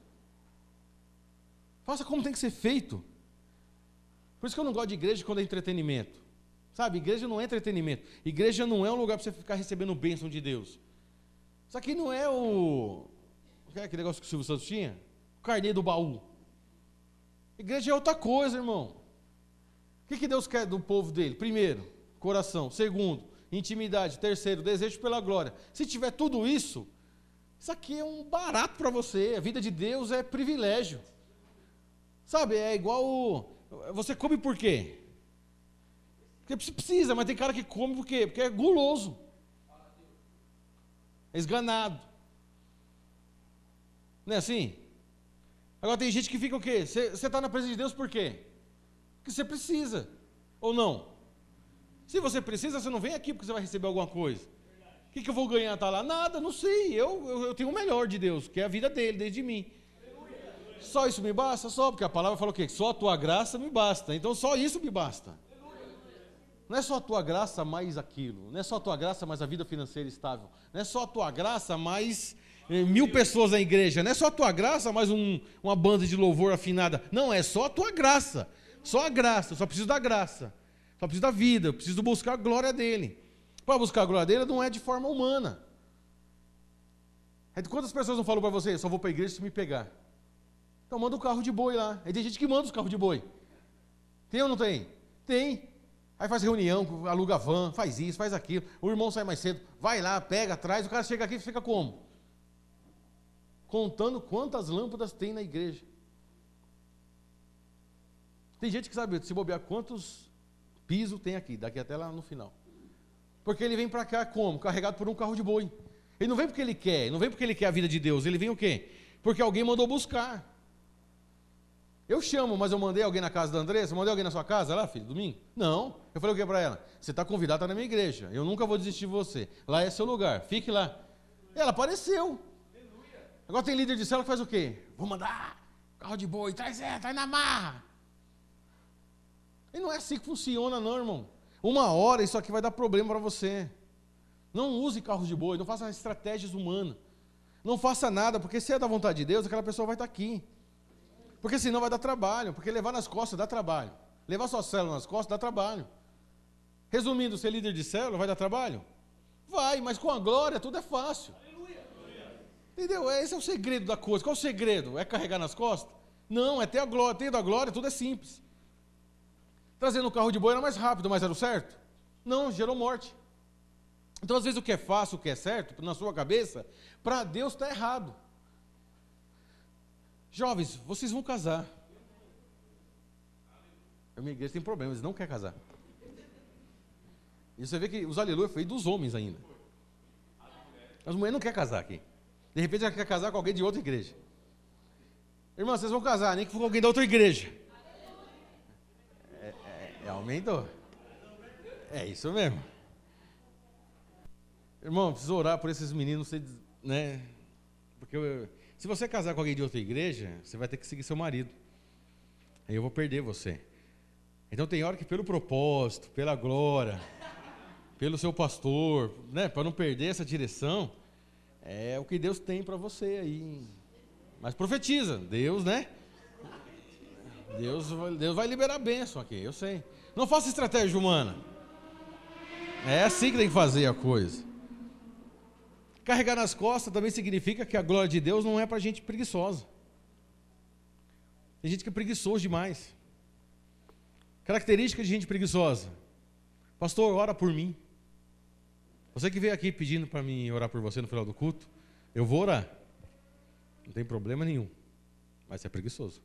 Faça como tem que ser feito. Por isso que eu não gosto de igreja quando é entretenimento. Sabe, igreja não é entretenimento. Igreja não é um lugar para você ficar recebendo bênção de Deus. Isso aqui não é o que é aquele negócio que o Silvio Santos tinha? O carnê do baú. Igreja é outra coisa, irmão. O que Deus quer do povo dele? Primeiro, coração. Segundo, intimidade. Terceiro, desejo pela glória. Se tiver tudo isso, isso aqui é um barato para você. A vida de Deus é privilégio. Sabe, é igual você come por quê? Porque precisa, mas tem cara que come por quê? Porque é guloso. É esganado. Não é assim? Agora tem gente que fica o quê? Você está na presença de Deus por quê? Porque você precisa, ou não? Se você precisa, você não vem aqui porque você vai receber alguma coisa. O que eu vou ganhar estar lá? Nada, não sei. Eu tenho o melhor de Deus, que é a vida dele, desde mim. Só isso me basta? Só, porque a palavra falou o quê? Só a tua graça me basta. Então só isso me basta. Não é só a tua graça mais aquilo. Não é só a tua graça mais a vida financeira estável. Não é só a tua graça mais 1000 pessoas na igreja. Não é só a tua graça mais uma banda de louvor afinada. Não, é só a tua graça. Só a graça. Eu só preciso da graça. Só preciso da vida. Eu preciso buscar a glória dele. Para buscar a glória dele não é de forma humana. Quantas pessoas não falam para você? Só vou para a igreja se me pegar. Então manda o carro de boi lá. Aí tem gente que manda os carros de boi. Tem ou não tem? Tem. Aí faz reunião, aluga van, faz isso, faz aquilo. O irmão sai mais cedo, vai lá, pega, traz. O cara chega aqui e fica como? Contando quantas lâmpadas tem na igreja. Tem gente que sabe, se bobear, quantos pisos tem aqui, daqui até lá no final. Porque ele vem para cá como? Carregado por um carro de boi. Ele não vem porque ele quer, não vem porque ele quer a vida de Deus. Ele vem o quê? Porque alguém mandou buscar. Eu chamo, mas eu mandei alguém na casa da Andressa? Mandei alguém na sua casa lá, filho, domingo? Não. Eu falei o que para ela? Você está convidado, está na minha igreja. Eu nunca vou desistir de você. Lá é seu lugar, fique lá. Ela apareceu. Agora tem líder de célula que faz o quê? Vou mandar carro de boi, traz na marra. E não é assim que funciona não, irmão. Uma hora isso aqui vai dar problema para você. Não use carros de boi, não faça estratégias humanas. Não faça nada, porque se é da vontade de Deus, aquela pessoa vai estar aqui. Porque senão vai dar trabalho, porque levar nas costas dá trabalho. Levar sua célula nas costas dá trabalho. Resumindo, ser líder de célula vai dar trabalho? Vai, mas com a glória tudo é fácil. Entendeu? Esse é o segredo da coisa. Qual é o segredo? É carregar nas costas? Não, é ter a glória. Tendo a glória, tudo é simples. Trazendo o carro de boi era mais rápido, mas era o certo? Não, gerou morte. Então, às vezes, o que é fácil, o que é certo, na sua cabeça, para Deus está errado. Jovens, vocês vão casar. A minha igreja tem problema, eles não querem casar. E você vê que os aleluia foi dos homens ainda. As mulheres não querem casar aqui. De repente ela quer casar com alguém de outra igreja. Irmã, vocês vão casar, nem que for com alguém da outra igreja. Aumentou. É isso mesmo. Irmão, preciso orar por esses meninos, né? Porque se você casar com alguém de outra igreja, você vai ter que seguir seu marido. Aí eu vou perder você. Então tem hora que pelo propósito, pela glória, pelo seu pastor, né, para não perder essa direção, é o que Deus tem para você aí. Mas profetiza, Deus, né? Deus vai liberar a bênção aqui, eu sei. Não faça estratégia humana. É assim que tem que fazer a coisa. Carregar nas costas também significa que a glória de Deus não é para gente preguiçosa. Tem gente que é preguiçoso demais. Característica de gente preguiçosa. Pastor, ora por mim. Você que veio aqui pedindo para mim orar por você no final do culto, eu vou orar. Não tem problema nenhum. Mas você é preguiçoso.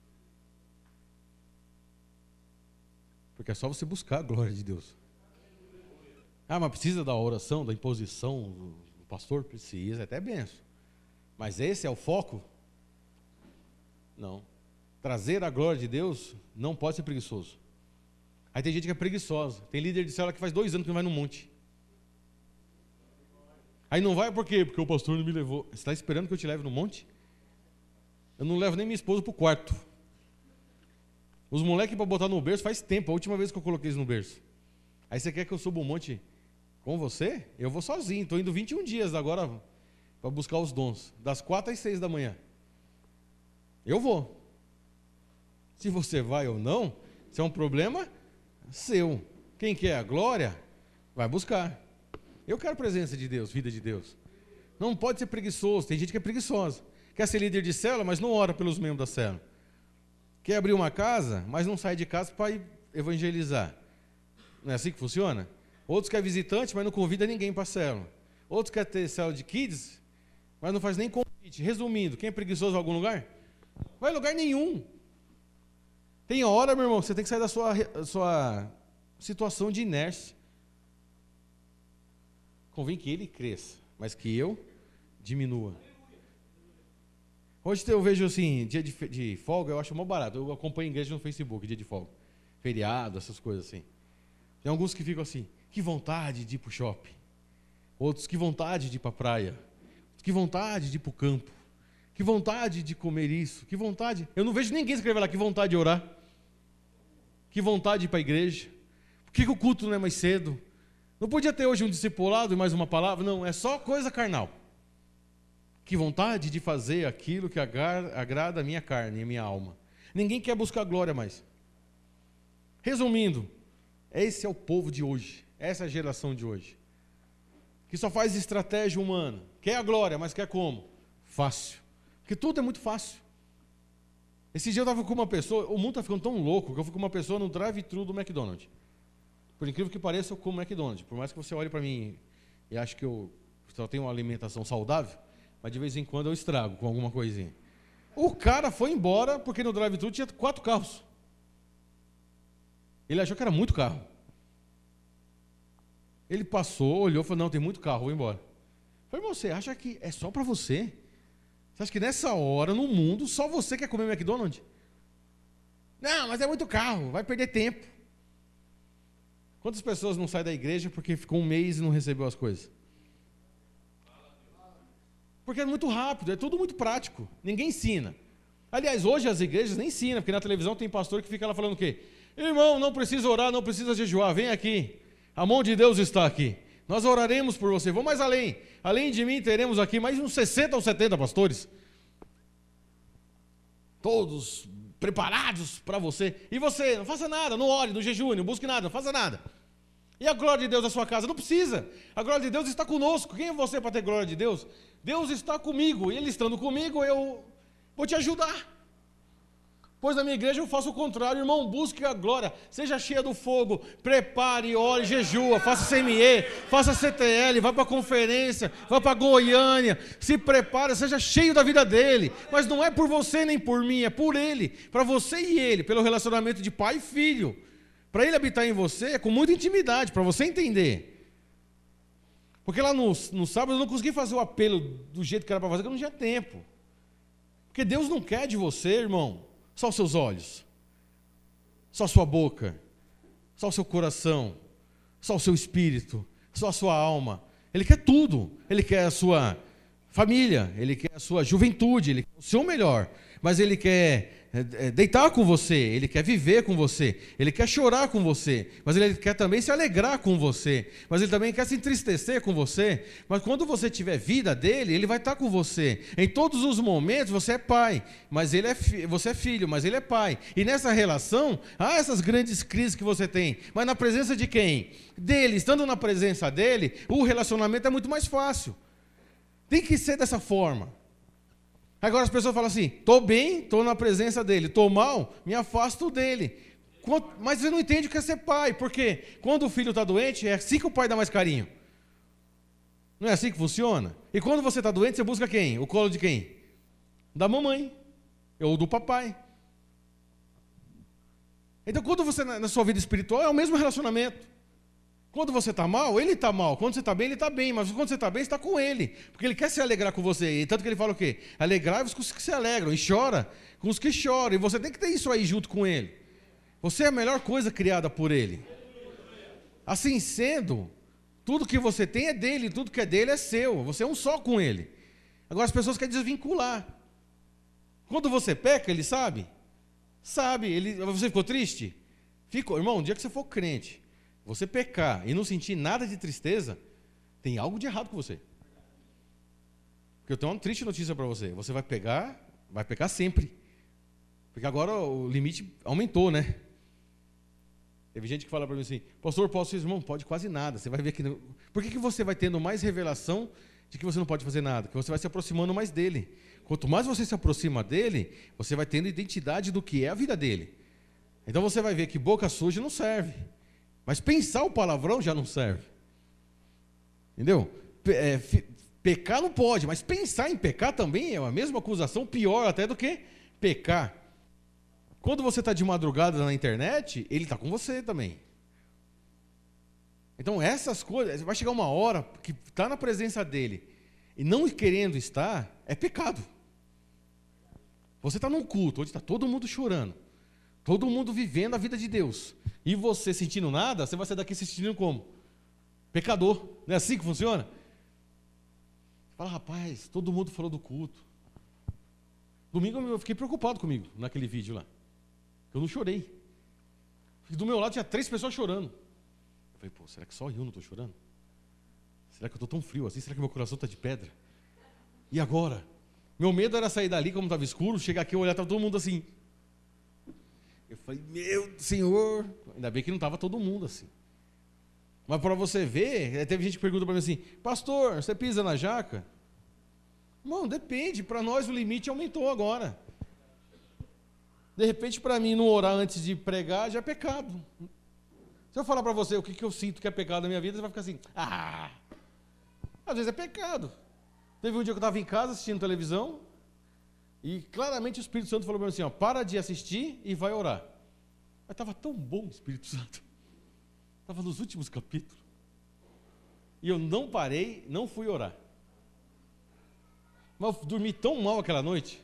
Porque é só você buscar a glória de Deus. Ah, mas precisa da oração, da imposição do pastor? Precisa, até benção. Mas esse é o foco? Não. Trazer a glória de Deus não pode ser preguiçoso. Aí tem gente que é preguiçosa. Tem líder de célula que faz 2 anos que não vai no monte. Aí não vai por quê? Porque o pastor não me levou. Você está esperando que eu te leve no monte? Eu não levo nem minha esposa para o quarto. Os moleques para botar no berço faz tempo. A última vez que eu coloquei eles no berço. Aí você quer que eu suba um monte Com você? Eu vou sozinho. Estou indo 21 dias agora para buscar os dons. Das 4 às 6 da manhã. Eu vou. Se você vai ou não, isso é um problema seu. Quem quer a glória, vai buscar. Eu quero a presença de Deus, vida de Deus. Não pode ser preguiçoso. Tem gente que é preguiçosa. Quer ser líder de célula, mas não ora pelos membros da célula. Quer abrir uma casa, mas não sai de casa para ir evangelizar. Não é assim que funciona? Outros querem visitante, mas não convida ninguém para a célula. Outros querem ter célula de kids, mas não faz nem convite. Resumindo, quem é preguiçoso em algum lugar? Vai em lugar nenhum. Tem hora, meu irmão, você tem que sair da sua situação de inércia. Convém que ele cresça, mas que eu diminua. Hoje eu vejo assim, dia de folga, eu acho mó barato. Eu acompanho a igreja no Facebook, dia de folga. Feriado, essas coisas assim. Tem alguns que ficam assim, que vontade de ir para o shopping. Outros, que vontade de ir para a praia. Que vontade de ir para o campo. Que vontade de comer isso. Que vontade. Eu não vejo ninguém escrever lá, que vontade de orar. Que vontade de ir para a igreja. Por que o culto não é mais cedo? Não podia ter hoje um discipulado e mais uma palavra? Não, é só coisa carnal. Que vontade de fazer aquilo que agrada a minha carne e a minha alma. Ninguém quer buscar glória mais. Resumindo, esse é o povo de hoje. Essa é a geração de hoje. Que só faz estratégia humana. Quer a glória, mas quer como? Fácil. Porque tudo é muito fácil. Esse dia eu estava com uma pessoa, o mundo está ficando tão louco que eu fui com uma pessoa no drive-thru do McDonald's. Por incrível que pareça, eu como McDonald's. Por mais que você olhe para mim e ache que eu só tenho uma alimentação saudável, mas de vez em quando eu estrago com alguma coisinha. O cara foi embora porque no drive-thru tinha 4 carros. Ele achou que era muito carro. Ele passou, olhou e falou, não, tem muito carro, vou embora. Eu falei, você acha que é só para você? Você acha que nessa hora, no mundo, só você quer comer McDonald's? Não, mas é muito carro, vai perder tempo. Quantas pessoas não saem da igreja porque ficou um mês e não recebeu as coisas? Porque é muito rápido, é tudo muito prático. Ninguém ensina. Aliás, hoje as igrejas nem ensinam, porque na televisão tem pastor que fica lá falando o quê? Irmão, não precisa orar, não precisa jejuar, vem aqui. A mão de Deus está aqui. Nós oraremos por você. Vou mais além. Além de mim, teremos aqui mais uns 60 ou 70 pastores. Todos preparados para você. E você, não faça nada, não ore, não jejue, não busque nada, não faça nada. E a glória de Deus na sua casa? Não precisa. A glória de Deus está conosco. Quem é você para ter glória de Deus? Deus está comigo. E Ele estando comigo, eu vou te ajudar. Pois na minha igreja eu faço o contrário, irmão, busque a glória, seja cheia do fogo, prepare, ore, jejua, faça CME, faça CTL, vá para a conferência, vá para Goiânia, se prepare, seja cheio da vida dele, mas não é por você nem por mim, é por ele, para você e ele, pelo relacionamento de pai e filho, para ele habitar em você é com muita intimidade, para você entender, porque lá no sábado eu não consegui fazer o apelo do jeito que era para fazer, porque eu não tinha tempo, porque Deus não quer de você, irmão, só os seus olhos, só a sua boca, só o seu coração, só o seu espírito, só a sua alma. Ele quer tudo. Ele quer a sua família, ele quer a sua juventude, ele quer o seu melhor. Mas ele quer deitar com você, ele quer viver com você, ele quer chorar com você, mas ele quer também se alegrar com você, mas ele também quer se entristecer com você, mas quando você tiver vida dele, ele vai estar com você, em todos os momentos você é pai, mas você é filho, mas ele é pai, e nessa relação, há essas grandes crises que você tem, mas na presença de quem? Dele, estando na presença dele, o relacionamento é muito mais fácil, tem que ser dessa forma. Agora as pessoas falam assim, estou bem, estou na presença dele, estou mal, me afasto dele. Mas você não entende o que é ser pai, porque quando o filho está doente, é assim que o pai dá mais carinho. Não é assim que funciona? E quando você está doente, você busca quem? O colo de quem? Da mamãe, ou do papai. Então quando você, na sua vida espiritual, é o mesmo relacionamento. Quando você está mal, ele está mal. Quando você está bem, ele está bem. Mas quando você está bem, você está com ele. Porque ele quer se alegrar com você. E tanto que ele fala o quê? Alegrai-vos com os que se alegram. E chora com os que choram. E você tem que ter isso aí junto com ele. Você é a melhor coisa criada por ele. Assim sendo, tudo que você tem é dele. Tudo que é dele é seu. Você é um só com ele. Agora as pessoas querem desvincular. Quando você peca, ele sabe? Sabe. Você ficou triste? Ficou. Irmão, um dia que você for crente, Você pecar e não sentir nada de tristeza, tem algo de errado com você. Porque eu tenho uma triste notícia para você. Você vai pecar sempre. Porque agora o limite aumentou, né? Teve gente que fala para mim assim, pastor, posso ir? Irmão, pode quase nada. Você vai ver que... Por que você vai tendo mais revelação de que você não pode fazer nada? Que você vai se aproximando mais dele. Quanto mais você se aproxima dele, você vai tendo identidade do que é a vida dele. Então você vai ver que boca suja não serve. Mas pensar o palavrão já não serve. Entendeu? Pecar não pode, mas pensar em pecar também é a mesma acusação, pior até do que pecar. Quando você está de madrugada na internet, ele está com você também. Então essas coisas, vai chegar uma hora que está na presença dele e não querendo estar, é pecado. Você está num culto, onde está todo mundo chorando, todo mundo vivendo a vida de Deus, e você sentindo nada, você vai sair daqui se sentindo como? Pecador. Não é assim que funciona? Você fala, rapaz, todo mundo falou do culto. Domingo eu fiquei preocupado comigo, naquele vídeo lá. Eu não chorei. Do meu lado tinha 3 pessoas chorando. Eu falei, pô, será que só eu não estou chorando? Será que eu estou tão frio assim? Será que meu coração está de pedra? E agora? Meu medo era sair dali, como estava escuro, chegar aqui e olhar, estava todo mundo assim. Eu falei, meu Senhor, ainda bem que não estava todo mundo assim. Mas para você ver, teve gente que pergunta para mim assim, pastor, você pisa na jaca? Não, depende, para nós o limite aumentou agora. De repente, para mim, não orar antes de pregar já é pecado. Se eu falar para você o que eu sinto que é pecado na minha vida, você vai ficar assim, às vezes é pecado. Teve um dia que eu estava em casa assistindo televisão, e claramente o Espírito Santo falou para mim assim, para de assistir e vai orar. Mas estava tão bom o Espírito Santo. Estava nos últimos capítulos. E eu não parei, não fui orar. Mas eu dormi tão mal aquela noite.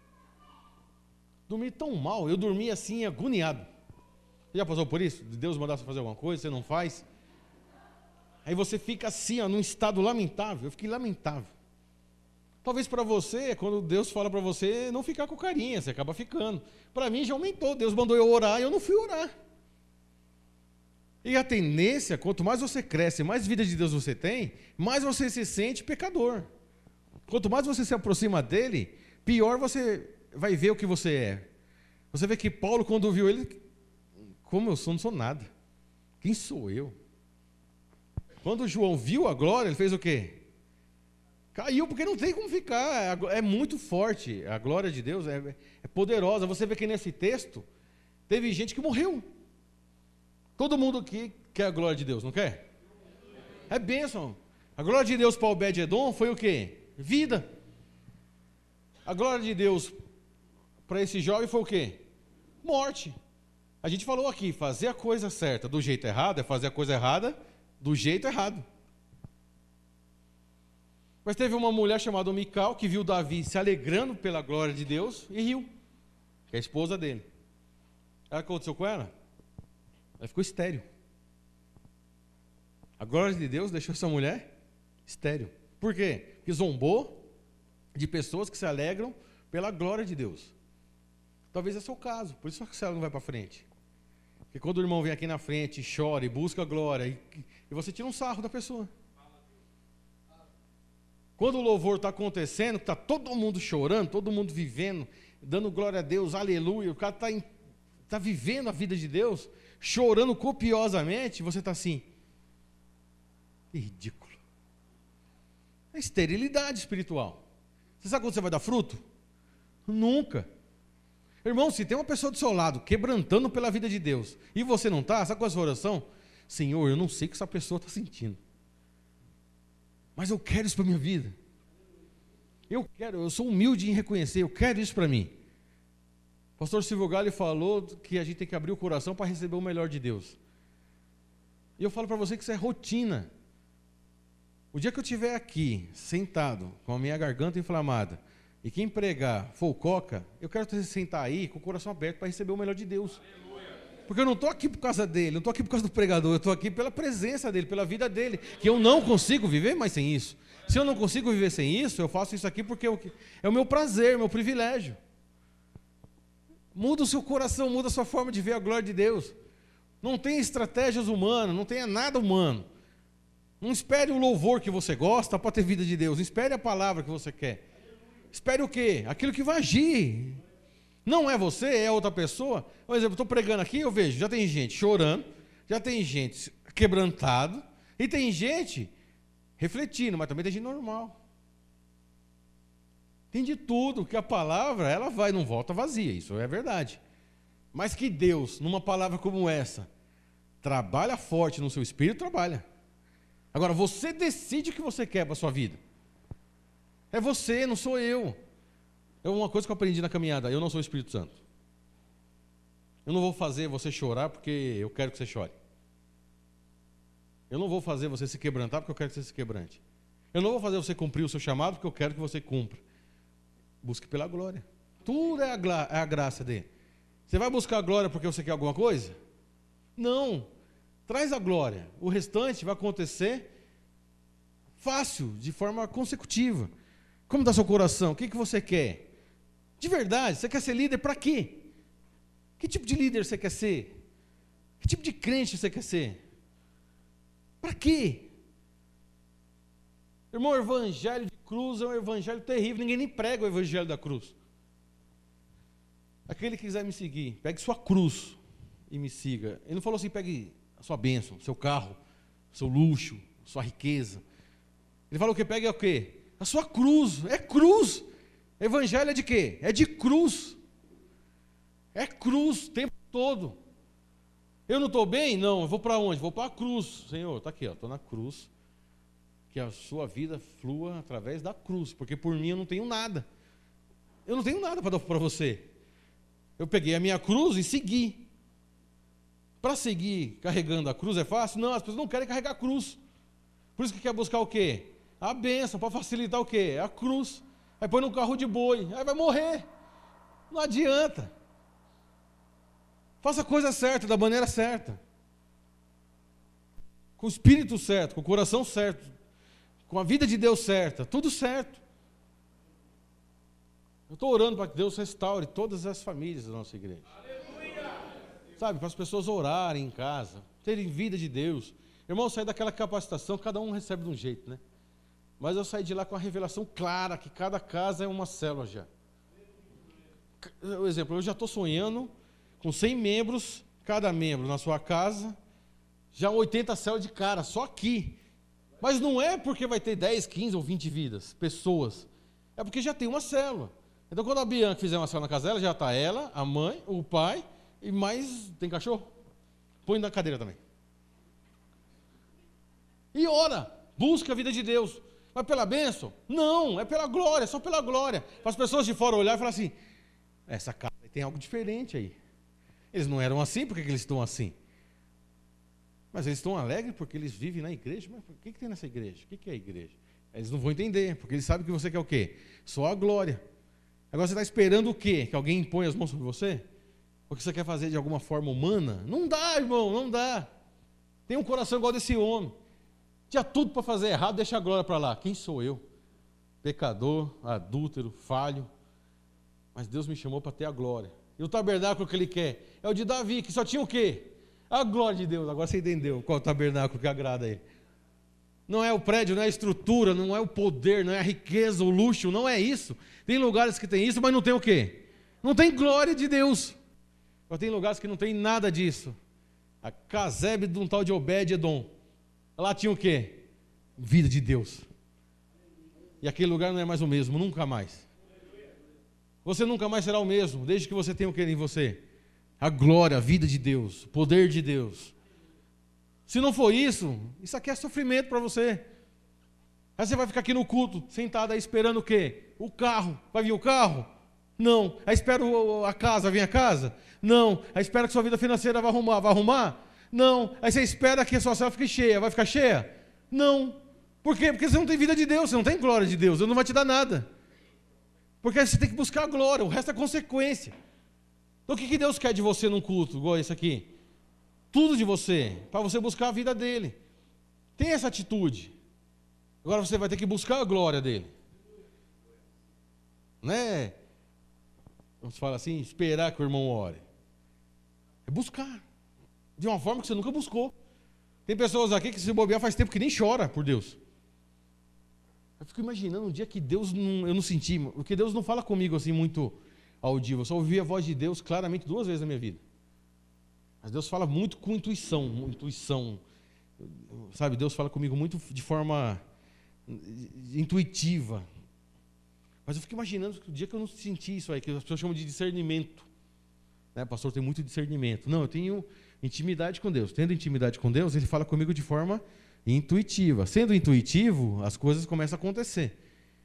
Dormi tão mal, eu dormi assim, agoniado. Você já passou por isso? Deus mandar você fazer alguma coisa, você não faz. Aí você fica assim, num estado lamentável. Eu fiquei lamentável. Talvez para você, quando Deus fala para você, não ficar com carinha, você acaba ficando. Para mim já aumentou, Deus mandou eu orar e eu não fui orar. E a tendência, quanto mais você cresce, mais vida de Deus você tem, mais você se sente pecador. Quanto mais você se aproxima dele, pior você vai ver o que você é. Você vê que Paulo, quando viu ele, como eu sou, não sou nada. Quem sou eu? Quando João viu a glória, ele fez o quê? Caiu, porque não tem como ficar. É muito forte. A glória de Deus é poderosa. Você vê que nesse texto, teve gente que morreu. Todo mundo aqui quer a glória de Deus, não quer? É bênção. A glória de Deus para Obed-Edom foi o quê? Vida. A glória de Deus para esse jovem foi o quê? Morte. A gente falou aqui, fazer a coisa certa do jeito errado é fazer a coisa errada do jeito errado. Mas teve uma mulher chamada Mical que viu Davi se alegrando pela glória de Deus e riu, que é a esposa dele. Sabe o que aconteceu com ela? Ela ficou estéril. A glória de Deus deixou essa mulher estéril. Por quê? Porque zombou de pessoas que se alegram pela glória de Deus. Talvez esse é o caso, por isso que ela não vai para frente. Porque quando o irmão vem aqui na frente e chora e busca a glória, e você tira um sarro da pessoa. Quando o louvor está acontecendo, está todo mundo chorando, todo mundo vivendo, dando glória a Deus, aleluia, o cara está vivendo a vida de Deus, chorando copiosamente, você está assim, que ridículo. É esterilidade espiritual. Você sabe quando você vai dar fruto? Nunca. Irmão, se tem uma pessoa do seu lado quebrantando pela vida de Deus e você não está, sabe qual é a sua oração? Senhor, eu não sei o que essa pessoa está sentindo, mas eu quero isso para a minha vida. Eu sou humilde em reconhecer, eu quero isso para mim. O pastor Silvio Galli falou que a gente tem que abrir o coração para receber o melhor de Deus. E eu falo para você que isso é rotina. O dia que eu estiver aqui, sentado, com a minha garganta inflamada, e quem pregar for o Coca, eu quero sentar aí com o coração aberto para receber o melhor de Deus. Porque eu não estou aqui por causa dele, não estou aqui por causa do pregador, eu estou aqui pela presença dele, pela vida dele, que eu não consigo viver mais sem isso. Se eu não consigo viver sem isso, eu faço isso aqui porque é o meu prazer, o meu privilégio. Muda o seu coração, muda a sua forma de ver a glória de Deus. Não tenha estratégias humanas, não tenha nada humano. Não espere o louvor que você gosta para ter vida de Deus. Espere a palavra que você quer. Espere o quê? Aquilo que vai agir. Não é você, é outra pessoa. Por exemplo, estou pregando aqui, eu vejo, já tem gente chorando, já tem gente quebrantado, e tem gente refletindo, mas também tem gente normal. Tem de tudo, que a palavra, ela vai, não volta vazia, isso é verdade. Mas que Deus, numa palavra como essa, trabalha forte no seu espírito, trabalha. Agora, você decide o que você quer para a sua vida. É você, não sou eu. É uma coisa que eu aprendi na caminhada, eu não sou o Espírito Santo. Eu não vou fazer você chorar porque eu quero que você chore. Eu não vou fazer você se quebrantar porque eu quero que você se quebrante. Eu não vou fazer você cumprir o seu chamado porque eu quero que você cumpra. Busque pela glória. Tudo é a graça dele. Você vai buscar a glória porque você quer alguma coisa? Não. Traz a glória. O restante vai acontecer fácil, de forma consecutiva. Como está seu coração? O que você quer? De verdade, você quer ser líder para quê? Que tipo de líder você quer ser? Que tipo de crente você quer ser? Para quê? Irmão, o evangelho de cruz é um evangelho terrível. Ninguém nem prega o evangelho da cruz. Aquele que quiser me seguir, pegue sua cruz e me siga. Ele não falou assim, pegue a sua bênção, seu carro, seu luxo, sua riqueza. Ele falou que pegue o quê? A sua cruz. É cruz. Evangelho é de quê? É de cruz. É cruz o tempo todo. Eu não estou bem? Não. Eu vou para onde? Vou para a cruz. Senhor, está aqui, estou na cruz. Que a sua vida flua através da cruz. Porque por mim eu não tenho nada. Eu não tenho nada para dar para você. Eu peguei a minha cruz e segui. Para seguir carregando a cruz é fácil? Não, as pessoas não querem carregar a cruz. Por isso que quer buscar o quê? A bênção, para facilitar o quê? A cruz. Aí põe no carro de boi, aí vai morrer. Não adianta. Faça a coisa certa, da maneira certa. Com o espírito certo, com o coração certo, com a vida de Deus certa, tudo certo. Eu estou orando para que Deus restaure todas as famílias da nossa igreja. Aleluia! Sabe, para as pessoas orarem em casa, terem vida de Deus. Irmão, eu saí daquela capacitação, cada um recebe de um jeito, né? Mas eu saí de lá com a revelação clara que cada casa é uma célula já. Por exemplo, eu já estou sonhando com 100 membros, cada membro na sua casa, já 80 células de cara, só aqui. Mas não é porque vai ter 10, 15 ou 20 vidas, pessoas. É porque já tem uma célula. Então quando a Bianca fizer uma célula na casa dela, já está ela, a mãe, o pai e mais... Tem cachorro? Põe na cadeira também. E ora, busca a vida de Deus. Mas pela bênção? Não, é pela glória, só pela glória. Para as pessoas de fora olhar e falar assim, essa casa tem algo diferente aí. Eles não eram assim, por que eles estão assim? Mas eles estão alegres porque eles vivem na igreja. Mas o que tem nessa igreja? O que é a igreja? Eles não vão entender, porque eles sabem que você quer o quê? Só a glória. Agora você está esperando o quê? Que alguém imponha as mãos sobre você? O que você quer fazer de alguma forma humana? Não dá, irmão, não dá. Tem um coração igual desse homem. Tinha tudo para fazer errado, deixa a glória para lá. Quem sou eu? Pecador, adúltero, falho. Mas Deus me chamou para ter a glória. E o tabernáculo que ele quer é o de Davi, que só tinha o quê? A glória de Deus. Agora você entendeu qual é o tabernáculo que agrada a ele. Não é o prédio, não é a estrutura, não é o poder, não é a riqueza, o luxo, não é isso. Tem lugares que tem isso, mas não tem o quê? Não tem glória de Deus. Mas tem lugares que não tem nada disso. A casebre de um tal de Obed-Edom. Lá tinha o quê? Vida de Deus. E aquele lugar não é mais o mesmo, nunca mais. Você nunca mais será o mesmo, desde que você tenha o que em você? A glória, a vida de Deus, o poder de Deus. Se não for isso, isso aqui é sofrimento para você. Aí você vai ficar aqui no culto, sentado aí esperando o quê? O carro. Vai vir o carro? Não. Aí espera a casa, vai vir a casa? Não. Aí espera que sua vida financeira vai arrumar? Vai arrumar? Não. Aí você espera que a sua célula fique cheia, vai ficar cheia? Não. Por quê? Porque você não tem vida de Deus, você não tem glória de Deus, Deus não vai te dar nada. Porque você tem que buscar a glória, o resto é consequência. Então o que Deus quer de você num culto, igual esse aqui? Tudo de você, para você buscar a vida dele. Tem essa atitude. Agora você vai ter que buscar a glória dele. Né? Vamos falar assim, esperar que o irmão ore. É buscar. de uma forma que você nunca buscou. Tem pessoas aqui que se bobear faz tempo que nem chora por Deus. Eu fico imaginando um dia que Deus não, eu não senti, porque Deus não fala comigo assim muito audível. Eu só ouvi a voz de Deus claramente 2 vezes na minha vida. Mas Deus fala muito com intuição. Sabe, Deus fala comigo muito de forma intuitiva. Mas eu fico imaginando que o dia que eu não senti isso aí, que as pessoas chamam de discernimento. Né? O pastor tem muito discernimento. Não, eu tenho intimidade com Deus. Tendo intimidade com Deus, Ele fala comigo de forma intuitiva. Sendo intuitivo, as coisas começam a acontecer.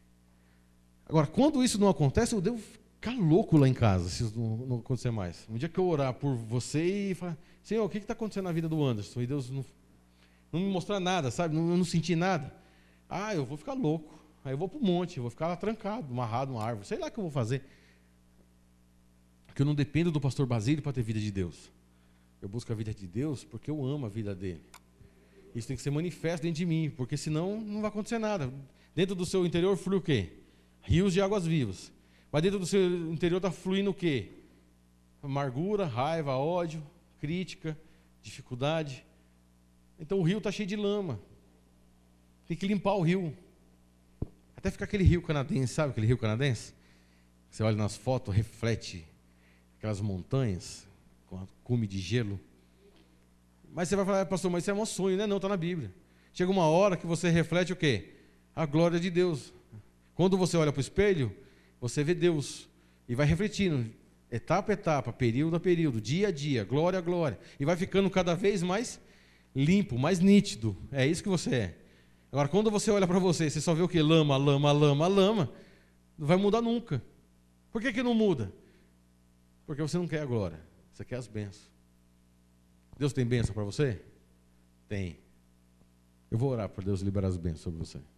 Agora, quando isso não acontece, eu devo ficar louco lá em casa, se isso não acontecer mais. Um dia que eu orar por você e falar, Senhor, o que está acontecendo na vida do Anderson? E Deus não me mostrar nada, sabe? Eu não senti nada. Eu vou ficar louco. Aí eu vou para o monte, eu vou ficar lá trancado, amarrado numa árvore. Sei lá o que eu vou fazer. Porque eu não dependo do pastor Basílio para ter vida de Deus. Eu busco a vida de Deus porque eu amo a vida dele. Isso tem que ser manifesto dentro de mim, porque senão não vai acontecer nada. Dentro do seu interior flui o quê? Rios de águas vivas. Mas dentro do seu interior está fluindo o quê? Amargura, raiva, ódio, crítica, dificuldade. Então o rio está cheio de lama. Tem que limpar o rio. Até ficar aquele rio canadense, sabe aquele rio canadense? Você olha nas fotos, reflete aquelas montanhas com a cume de gelo. Mas você vai falar, pastor, mas isso é um sonho, né? Não, está na Bíblia. Chega uma hora que você reflete o quê? A glória de Deus. Quando você olha para o espelho, você vê Deus e vai refletindo, etapa a etapa, período a período, dia a dia, glória a glória. E vai ficando cada vez mais limpo, mais nítido. É isso que você é. Agora, quando você olha para você só vê o que? Lama, lama, lama, lama. Não vai mudar nunca. Por que não muda? Porque você não quer a glória, você quer as bênçãos. Deus tem bênção para você? Tem. Eu vou orar para Deus liberar as bênçãos sobre você.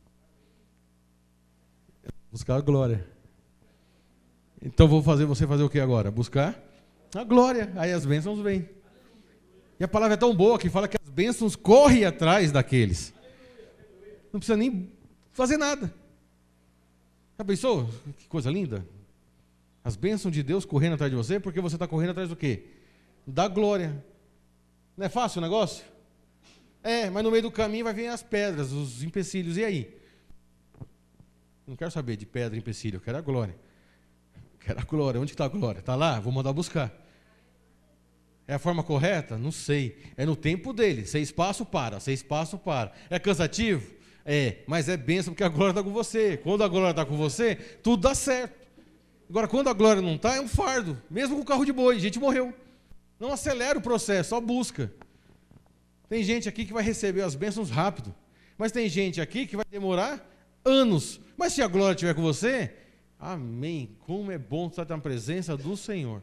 Buscar a glória. Então vou fazer você fazer o que agora? Buscar a glória. Aí as bênçãos vêm. E a palavra é tão boa que fala que as bênçãos correm atrás daqueles. Não precisa nem fazer nada. Já pensou? Que coisa linda. As bênçãos de Deus correndo atrás de você, porque você está correndo atrás do quê? Da glória. Não é fácil o negócio? Mas no meio do caminho vai vir as pedras, os empecilhos. E aí? Não quero saber de pedra e empecilho, eu quero a glória. Quero a glória. Onde está a glória? Está lá? Vou mandar buscar. É a forma correta? Não sei. É no tempo dele. 6 passos, para. 6 passos, para. É cansativo? Mas é bênção porque a glória está com você. Quando a glória está com você, tudo dá certo. Agora, quando a glória não está, é um fardo. Mesmo com o carro de boi, a gente morreu. Não acelera o processo, só busca. Tem gente aqui que vai receber as bênçãos rápido. Mas tem gente aqui que vai demorar anos. Mas se a glória estiver com você, amém. Como é bom estar na presença do Senhor.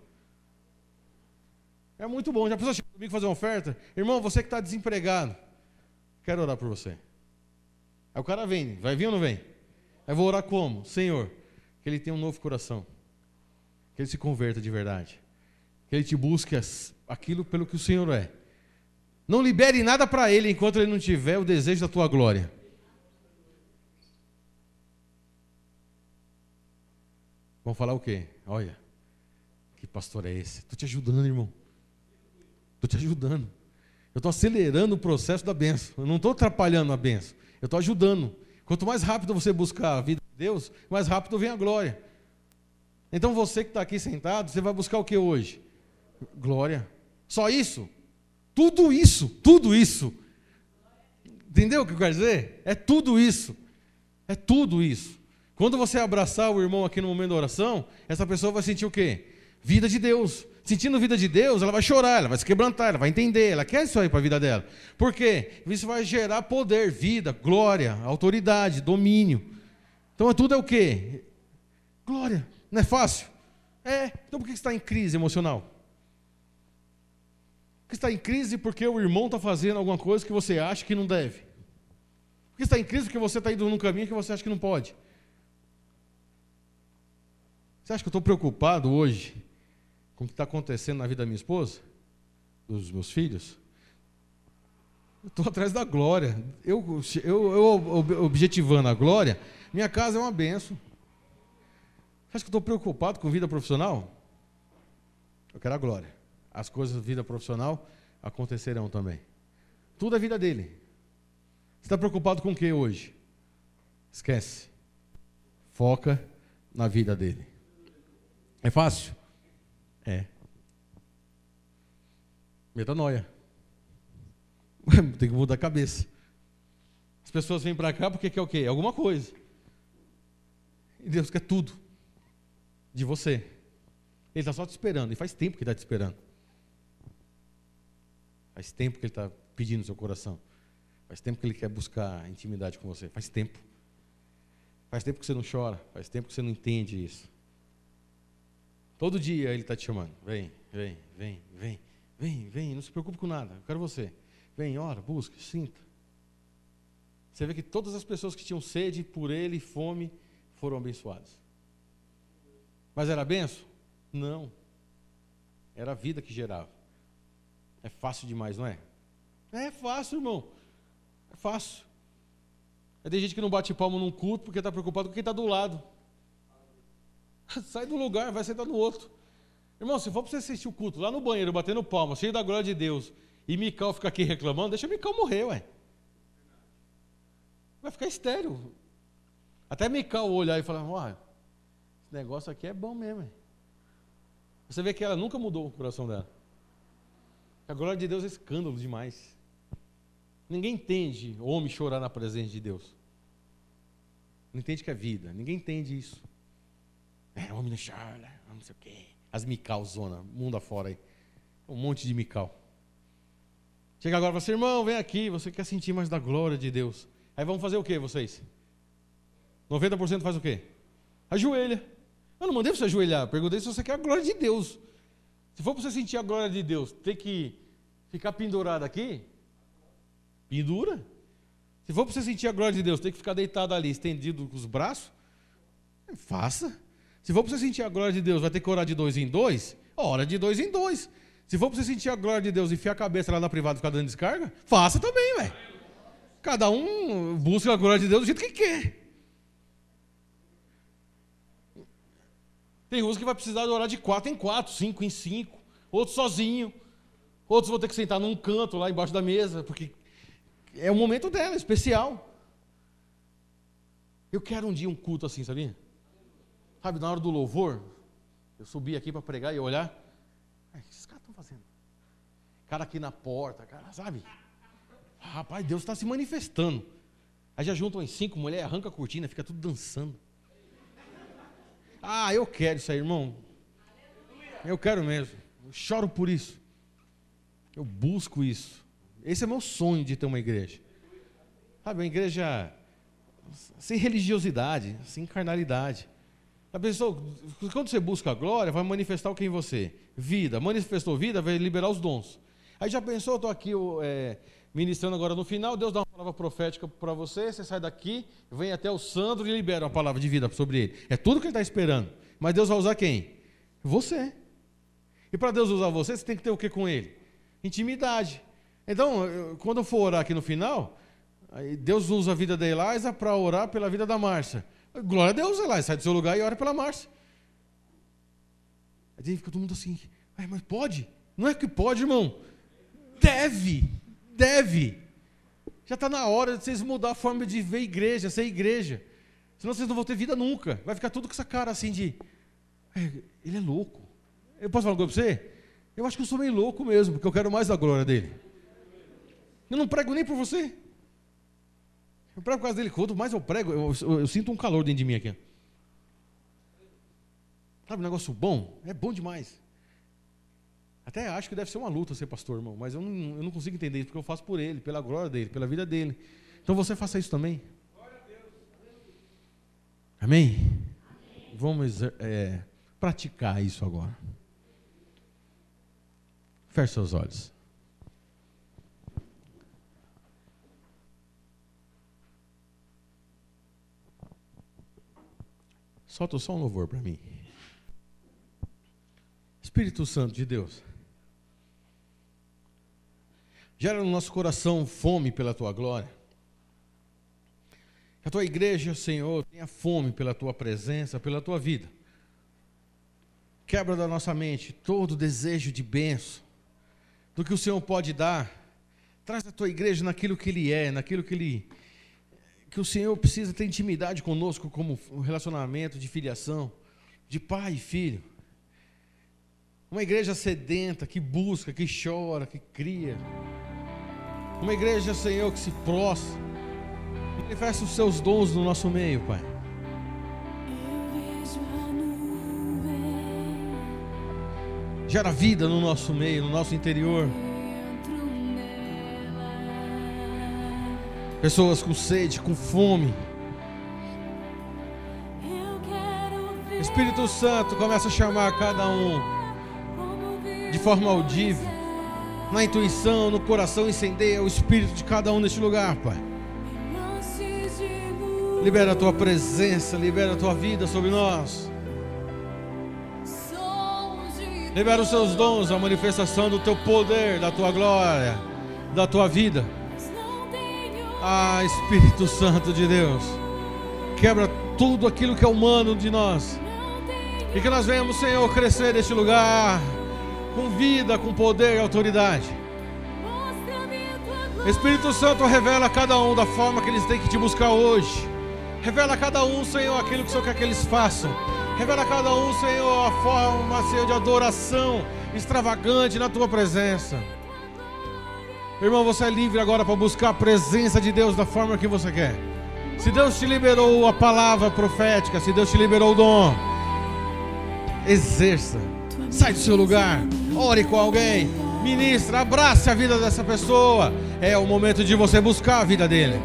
É muito bom. Já precisou chegar comigo fazer uma oferta? Irmão, você que está desempregado, quero orar por você. Aí o cara vem, vai vir ou não vem? Aí eu vou orar como? Senhor, que ele tenha um novo coração. Que ele se converta de verdade. Que ele te busque aquilo pelo que o Senhor é. Não libere nada para ele enquanto ele não tiver o desejo da tua glória. Vamos falar o quê? Olha, que pastor é esse? Estou te ajudando, irmão. Estou te ajudando. Eu estou acelerando o processo da bênção. Eu não estou atrapalhando a bênção. Eu estou ajudando. Quanto mais rápido você buscar a vida de Deus, mais rápido vem a glória. Então você que está aqui sentado, você vai buscar o que hoje? Glória. Só isso? Tudo isso, tudo isso. Entendeu o que eu quero dizer? É tudo isso. É tudo isso. Quando você abraçar o irmão aqui no momento da oração, essa pessoa vai sentir o quê? Vida de Deus. Sentindo vida de Deus, ela vai chorar, ela vai se quebrantar, ela vai entender, ela quer isso aí para a vida dela. Por quê? Isso vai gerar poder, vida, glória, autoridade, domínio. Então tudo é o quê? Glória. Não é fácil? Então por que você está em crise emocional? Porque está em crise porque o irmão está fazendo alguma coisa que você acha que não deve. Porque está em crise porque você está indo num caminho que você acha que não pode. Você acha que eu estou preocupado hoje com o que está acontecendo na vida da minha esposa? Dos meus filhos? Eu estou atrás da glória. Eu objetivando a glória, minha casa é uma bênção. Você acha que eu estou preocupado com vida profissional? Eu quero a glória. As coisas da vida profissional, acontecerão também. Tudo é vida dele. Você está preocupado com o que hoje? Esquece. Foca na vida dele. É fácil? É. Metanoia. Tem que mudar a cabeça. As pessoas vêm para cá porque quer o quê? Alguma coisa. E Deus quer tudo de você. Ele está só te esperando. E faz tempo que ele está te esperando. Faz tempo que ele está pedindo no seu coração. Faz tempo que ele quer buscar intimidade com você. Faz tempo. Faz tempo que você não chora. Faz tempo que você não entende isso. Todo dia ele está te chamando. Vem, vem, vem, vem, vem, vem. Não se preocupe com nada. Eu quero você. Vem, ora, busca, sinta. Você vê que todas as pessoas que tinham sede por ele e fome foram abençoadas. Mas era benção? Não. Era a vida que gerava. É fácil demais, não é? É fácil, irmão. É fácil. Tem gente que não bate palma num culto porque está preocupado com quem está do lado. Sai do lugar, vai sentar no outro. Irmão, se for para você assistir o culto lá no banheiro, batendo palma, cheio da glória de Deus, e Mical fica aqui reclamando, deixa Mical morrer, ué. Vai ficar estéril. Até Mical olhar e falar, esse negócio aqui é bom mesmo. Hein? Você vê que ela nunca mudou o coração dela. A glória de Deus é escândalo demais. Ninguém entende homem chorar na presença de Deus. Não entende que é vida. Ninguém entende isso. Homem não chora, não sei o quê. As Mical zona, mundo afora aí. Um monte de Mical. Chega agora e fala assim, irmão, vem aqui, você quer sentir mais da glória de Deus. Aí vamos fazer o quê, vocês? 90% faz o quê? Ajoelha. Eu não mandei você ajoelhar, perguntei se você quer a glória de Deus. Se for para você sentir a glória de Deus, ter que ficar pendurado aqui, pendura. Se for para você sentir a glória de Deus, ter que ficar deitado ali, estendido com os braços, faça. Se for para você sentir a glória de Deus, vai ter que orar de 2 em 2, ora de 2 em 2. Se for para você sentir a glória de Deus e enfiar a cabeça lá na privada e ficar dando descarga, faça também, velho. Cada um busca a glória de Deus do jeito que quer. Tem uns que vai precisar de orar de 4 em 4, 5 em 5, outros sozinho, outros vão ter que sentar num canto lá embaixo da mesa, porque é o momento dela, especial. Eu quero um dia um culto assim, sabia? Sabe, na hora do louvor, eu subi aqui para pregar e olhar, o que esses caras estão fazendo? Cara aqui na porta, cara, sabe? Rapaz, Deus está se manifestando. Aí já juntam em 5 mulheres, arranca a cortina, fica tudo dançando. Eu quero isso aí, irmão. Eu quero mesmo. Eu choro por isso. Eu busco isso. Esse é meu sonho de ter uma igreja. Sabe, uma igreja sem religiosidade, sem carnalidade. A pessoa, quando você busca a glória, vai manifestar o que em você? Vida. Manifestou vida, vai liberar os dons. Aí já pensou, eu estou aqui ministrando agora no final, Deus dá uma palavra profética para você, você sai daqui, vem até o Sandro e libera uma palavra de vida sobre ele. É tudo que ele está esperando. Mas Deus vai usar quem? Você. E para Deus usar você, você tem que ter o que com ele? Intimidade. Então, quando eu for orar aqui no final, Deus usa a vida da Eliza para orar pela vida da Márcia. Glória a Deus, Eliza, sai do seu lugar e ora pela Márcia. Aí fica todo mundo assim, mas pode? Não é que pode, irmão. Deve. Já está na hora de vocês mudar a forma de ver igreja, ser igreja. Senão vocês não vão ter vida nunca. Vai ficar tudo com essa cara assim de... ele é louco. Eu posso falar uma coisa para você? Eu acho que eu sou meio louco mesmo, porque eu quero mais da glória dele. Eu não prego nem por você. Eu prego por causa dele. Quanto mais eu prego, eu sinto um calor dentro de mim aqui. Sabe um negócio bom? É bom demais. Até acho que deve ser uma luta ser pastor, irmão, mas eu não consigo entender isso, porque eu faço por ele, pela glória dele, pela vida dele. Então você faça isso também. Amém? Vamos praticar isso agora. Feche seus olhos. Solta só um louvor para mim. Espírito Santo de Deus, gera no nosso coração fome pela Tua glória. Que a Tua igreja, Senhor, tenha fome pela Tua presença, pela Tua vida. Quebra da nossa mente todo desejo de bênção, do que o Senhor pode dar. Traz a tua igreja naquilo que Ele é, naquilo que o Senhor precisa ter intimidade conosco, como um relacionamento de filiação, de pai e filho. Uma igreja sedenta, que busca, que chora, que cria. Uma igreja, Senhor, que se prostra. Manifesta os seus dons no nosso meio, Pai. Gera vida no nosso meio, no nosso interior. Pessoas com sede, com fome. Espírito Santo começa a chamar cada um de forma audível, na intuição, no coração. Incendeia o espírito de cada um neste lugar, Pai. Libera a tua presença, libera a tua vida sobre nós. Libera os seus dons, a manifestação do teu poder, da tua glória, da tua vida. Ah, Espírito Santo de Deus, quebra tudo aquilo que é humano de nós, e que nós venhamos, Senhor, crescer neste lugar com vida, com poder e autoridade. Espírito Santo, revela a cada um da forma que eles têm que te buscar hoje. Revela a cada um, Senhor, aquilo que o Senhor quer que eles façam. Revela a cada um, Senhor, a forma, Senhor, de adoração extravagante na tua presença. Irmão, você é livre agora para buscar a presença de Deus da forma que você quer. Se Deus te liberou a palavra profética, se Deus te liberou o dom, exerça. Sai do seu lugar, ore com alguém, ministra, abrace a vida dessa pessoa. É o momento de você buscar a vida dele.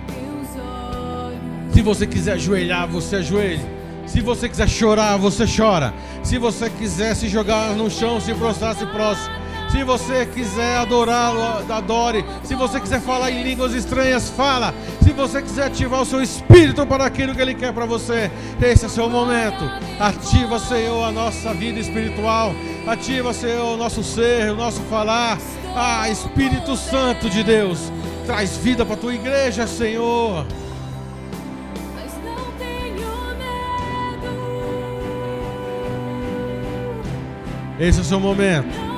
Se você quiser ajoelhar, você ajoelhe. Se você quiser chorar, você chora. Se você quiser se jogar no chão, se prostrar, se prostre. Se você quiser adorá-lo, adore. Se você quiser falar em línguas estranhas, fala. Se você quiser ativar o seu espírito para aquilo que Ele quer para você, esse é o seu momento. Ativa, Senhor, a nossa vida espiritual. Ativa, Senhor, o nosso ser, o nosso falar. Ah, Espírito Santo de Deus, traz vida para a tua igreja, Senhor. Esse é o seu momento.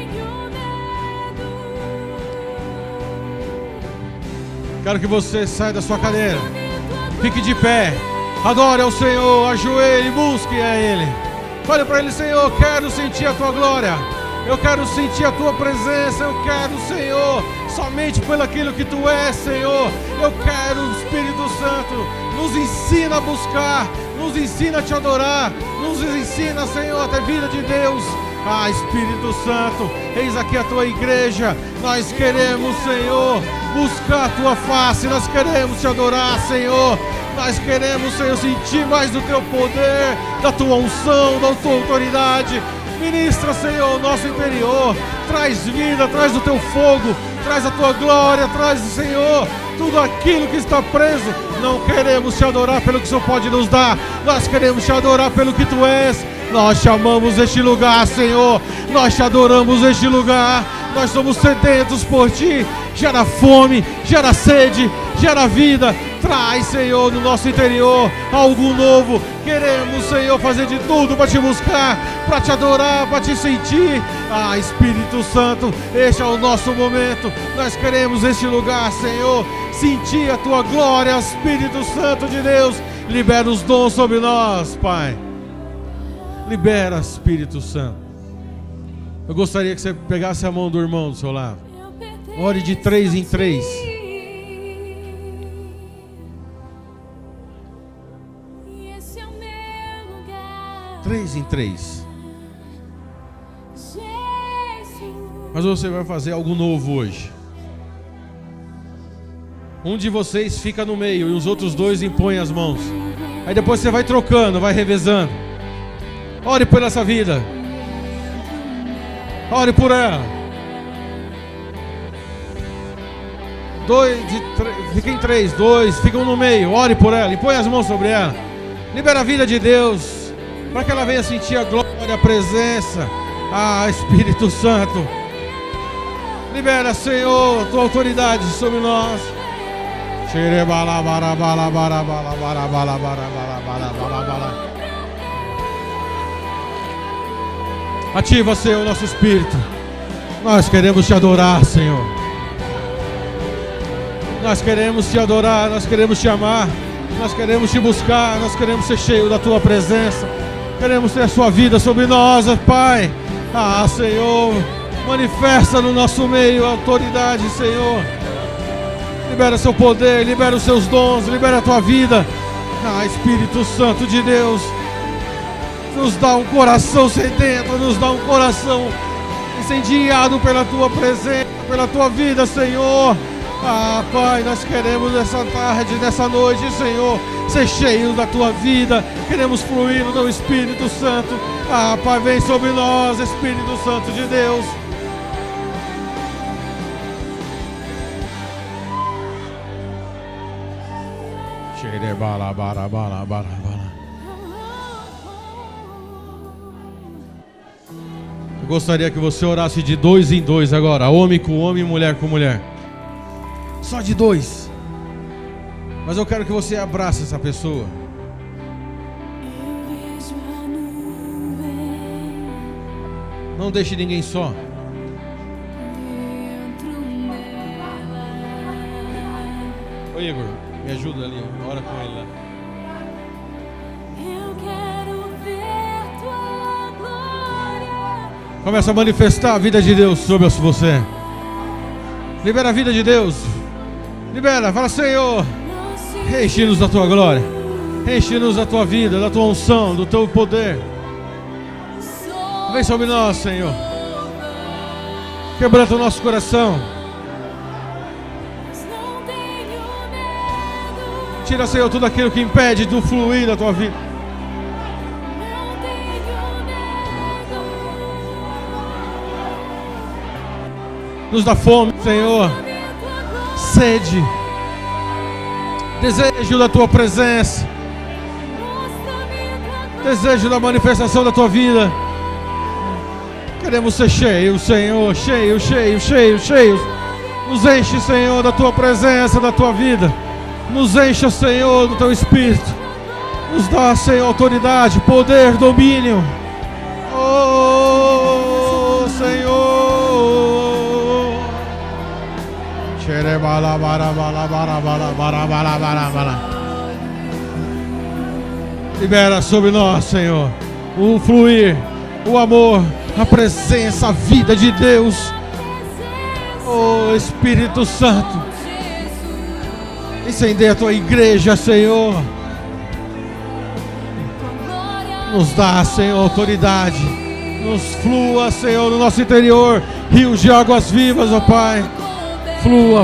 Quero que você saia da sua cadeira, fique de pé, adore ao Senhor, ajoelhe, busque a Ele. Fale para Ele: Senhor, eu quero sentir a Tua glória, eu quero sentir a Tua presença, eu quero, Senhor, somente pelo aquilo que Tu és, Senhor. Eu quero, Espírito Santo, nos ensina a buscar, nos ensina a Te adorar, nos ensina, Senhor, a ter vida de Deus. Ah, Espírito Santo, eis aqui a Tua igreja. Nós queremos, Senhor, buscar a Tua face. Nós queremos Te adorar, Senhor. Nós queremos, Senhor, sentir mais do Teu poder, da Tua unção, da Tua autoridade. Ministra, Senhor, o nosso interior. Traz vida, traz o Teu fogo, traz a Tua glória, traz, Senhor, tudo aquilo que está preso. Não queremos Te adorar pelo que o Senhor pode nos dar. Nós queremos Te adorar pelo que Tu és. Nós te amamos este lugar, Senhor. Nós te adoramos este lugar. Nós somos sedentos por Ti. Gera fome, gera sede, gera vida. Traz, Senhor, no nosso interior algo novo. Queremos, Senhor, fazer de tudo para Te buscar, para Te adorar, para Te sentir. Ah, Espírito Santo, este é o nosso momento. Nós queremos este lugar, Senhor, sentir a Tua glória. Espírito Santo de Deus, libera os dons sobre nós, Pai. Libera, Espírito Santo. Eu gostaria que você pegasse a mão do irmão do seu lado. Ore de 3 em 3. Três em 3. Mas você vai fazer algo novo hoje. Um de vocês fica no meio e os outros dois impõem as mãos. Aí depois você vai trocando, vai revezando. Ore por essa vida. Ore por ela. 2 de 3, fiquem 3, 2, ficam no meio. Ore por ela, impõe as mãos sobre ela. Libera a vida de Deus, para que ela venha sentir a glória, a presença. Ah, Espírito Santo, libera, Senhor, Tua autoridade sobre nós. Ativa, Senhor, o nosso espírito. Nós queremos te adorar, Senhor. Nós queremos te adorar, nós queremos te amar, nós queremos te buscar, nós queremos ser cheios da tua presença. Queremos ter a sua vida sobre nós, Pai. Ah, Senhor, manifesta no nosso meio a autoridade, Senhor. Libera seu poder, libera os seus dons, libera a tua vida. Ah, Espírito Santo de Deus, nos dá um coração sedento, nos dá um coração incendiado pela tua presença, pela tua vida, Senhor. Ah, Pai, nós queremos nessa tarde, nessa noite, Senhor, ser cheios da tua vida. Queremos fluir no teu Espírito Santo. Ah, Pai, vem sobre nós, Espírito Santo de Deus. Eu gostaria que você orasse de 2 em 2 agora, homem com homem, mulher com mulher. Só de 2. Mas eu quero que você abrace essa pessoa. Não deixe ninguém só. Ô Igor, me ajuda ali, ora com ele lá. Começa a manifestar a vida de Deus sobre você. Libera a vida de Deus. Libera, fala: Senhor, enche-nos da tua glória, enche-nos da tua vida, da tua unção, do teu poder. Vem sobre nós, Senhor. Quebranta o nosso coração. Tira, Senhor, tudo aquilo que impede do fluir da tua vida. Nos dá fome, Senhor, sede, desejo da tua presença, desejo da manifestação da tua vida. Queremos ser cheios, Senhor, cheios. Nos enche, Senhor, da tua presença, da tua vida. Nos encha, Senhor, do teu Espírito. Nos dá, Senhor, autoridade, poder, domínio. Oh, Senhor. Libera sobre nós, Senhor, o fluir, o amor, a presença, a vida de Deus. Oh, Espírito Santo, incendeia a tua igreja, Senhor. Nos dá, Senhor, autoridade. Nos flua, Senhor, no nosso interior rios de águas vivas, ó Pai. Flua.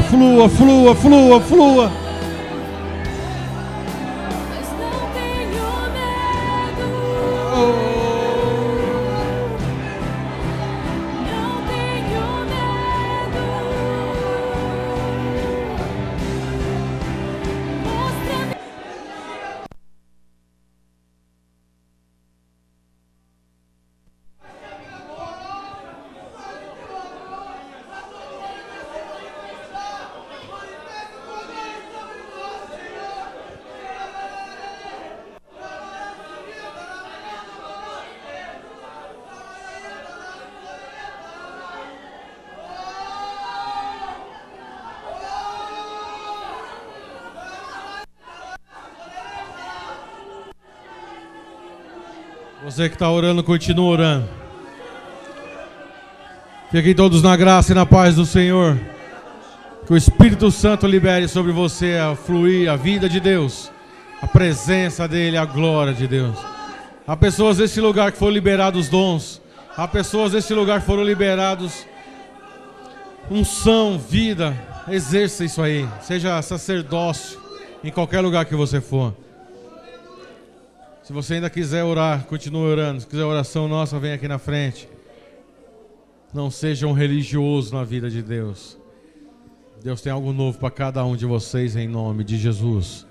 Você que está orando, continua orando. Fiquem todos na graça e na paz do Senhor. Que o Espírito Santo libere sobre você a fluir a vida de Deus, a presença dEle, a glória de Deus. Há pessoas nesse lugar que foram liberados os dons. Há pessoas nesse lugar que foram liberados unção, vida. Exerça isso aí. Seja sacerdócio em qualquer lugar que você for. Se você ainda quiser orar, continue orando. Se quiser oração nossa, vem aqui na frente. Não seja um religioso na vida de Deus. Deus tem algo novo para cada um de vocês em nome de Jesus.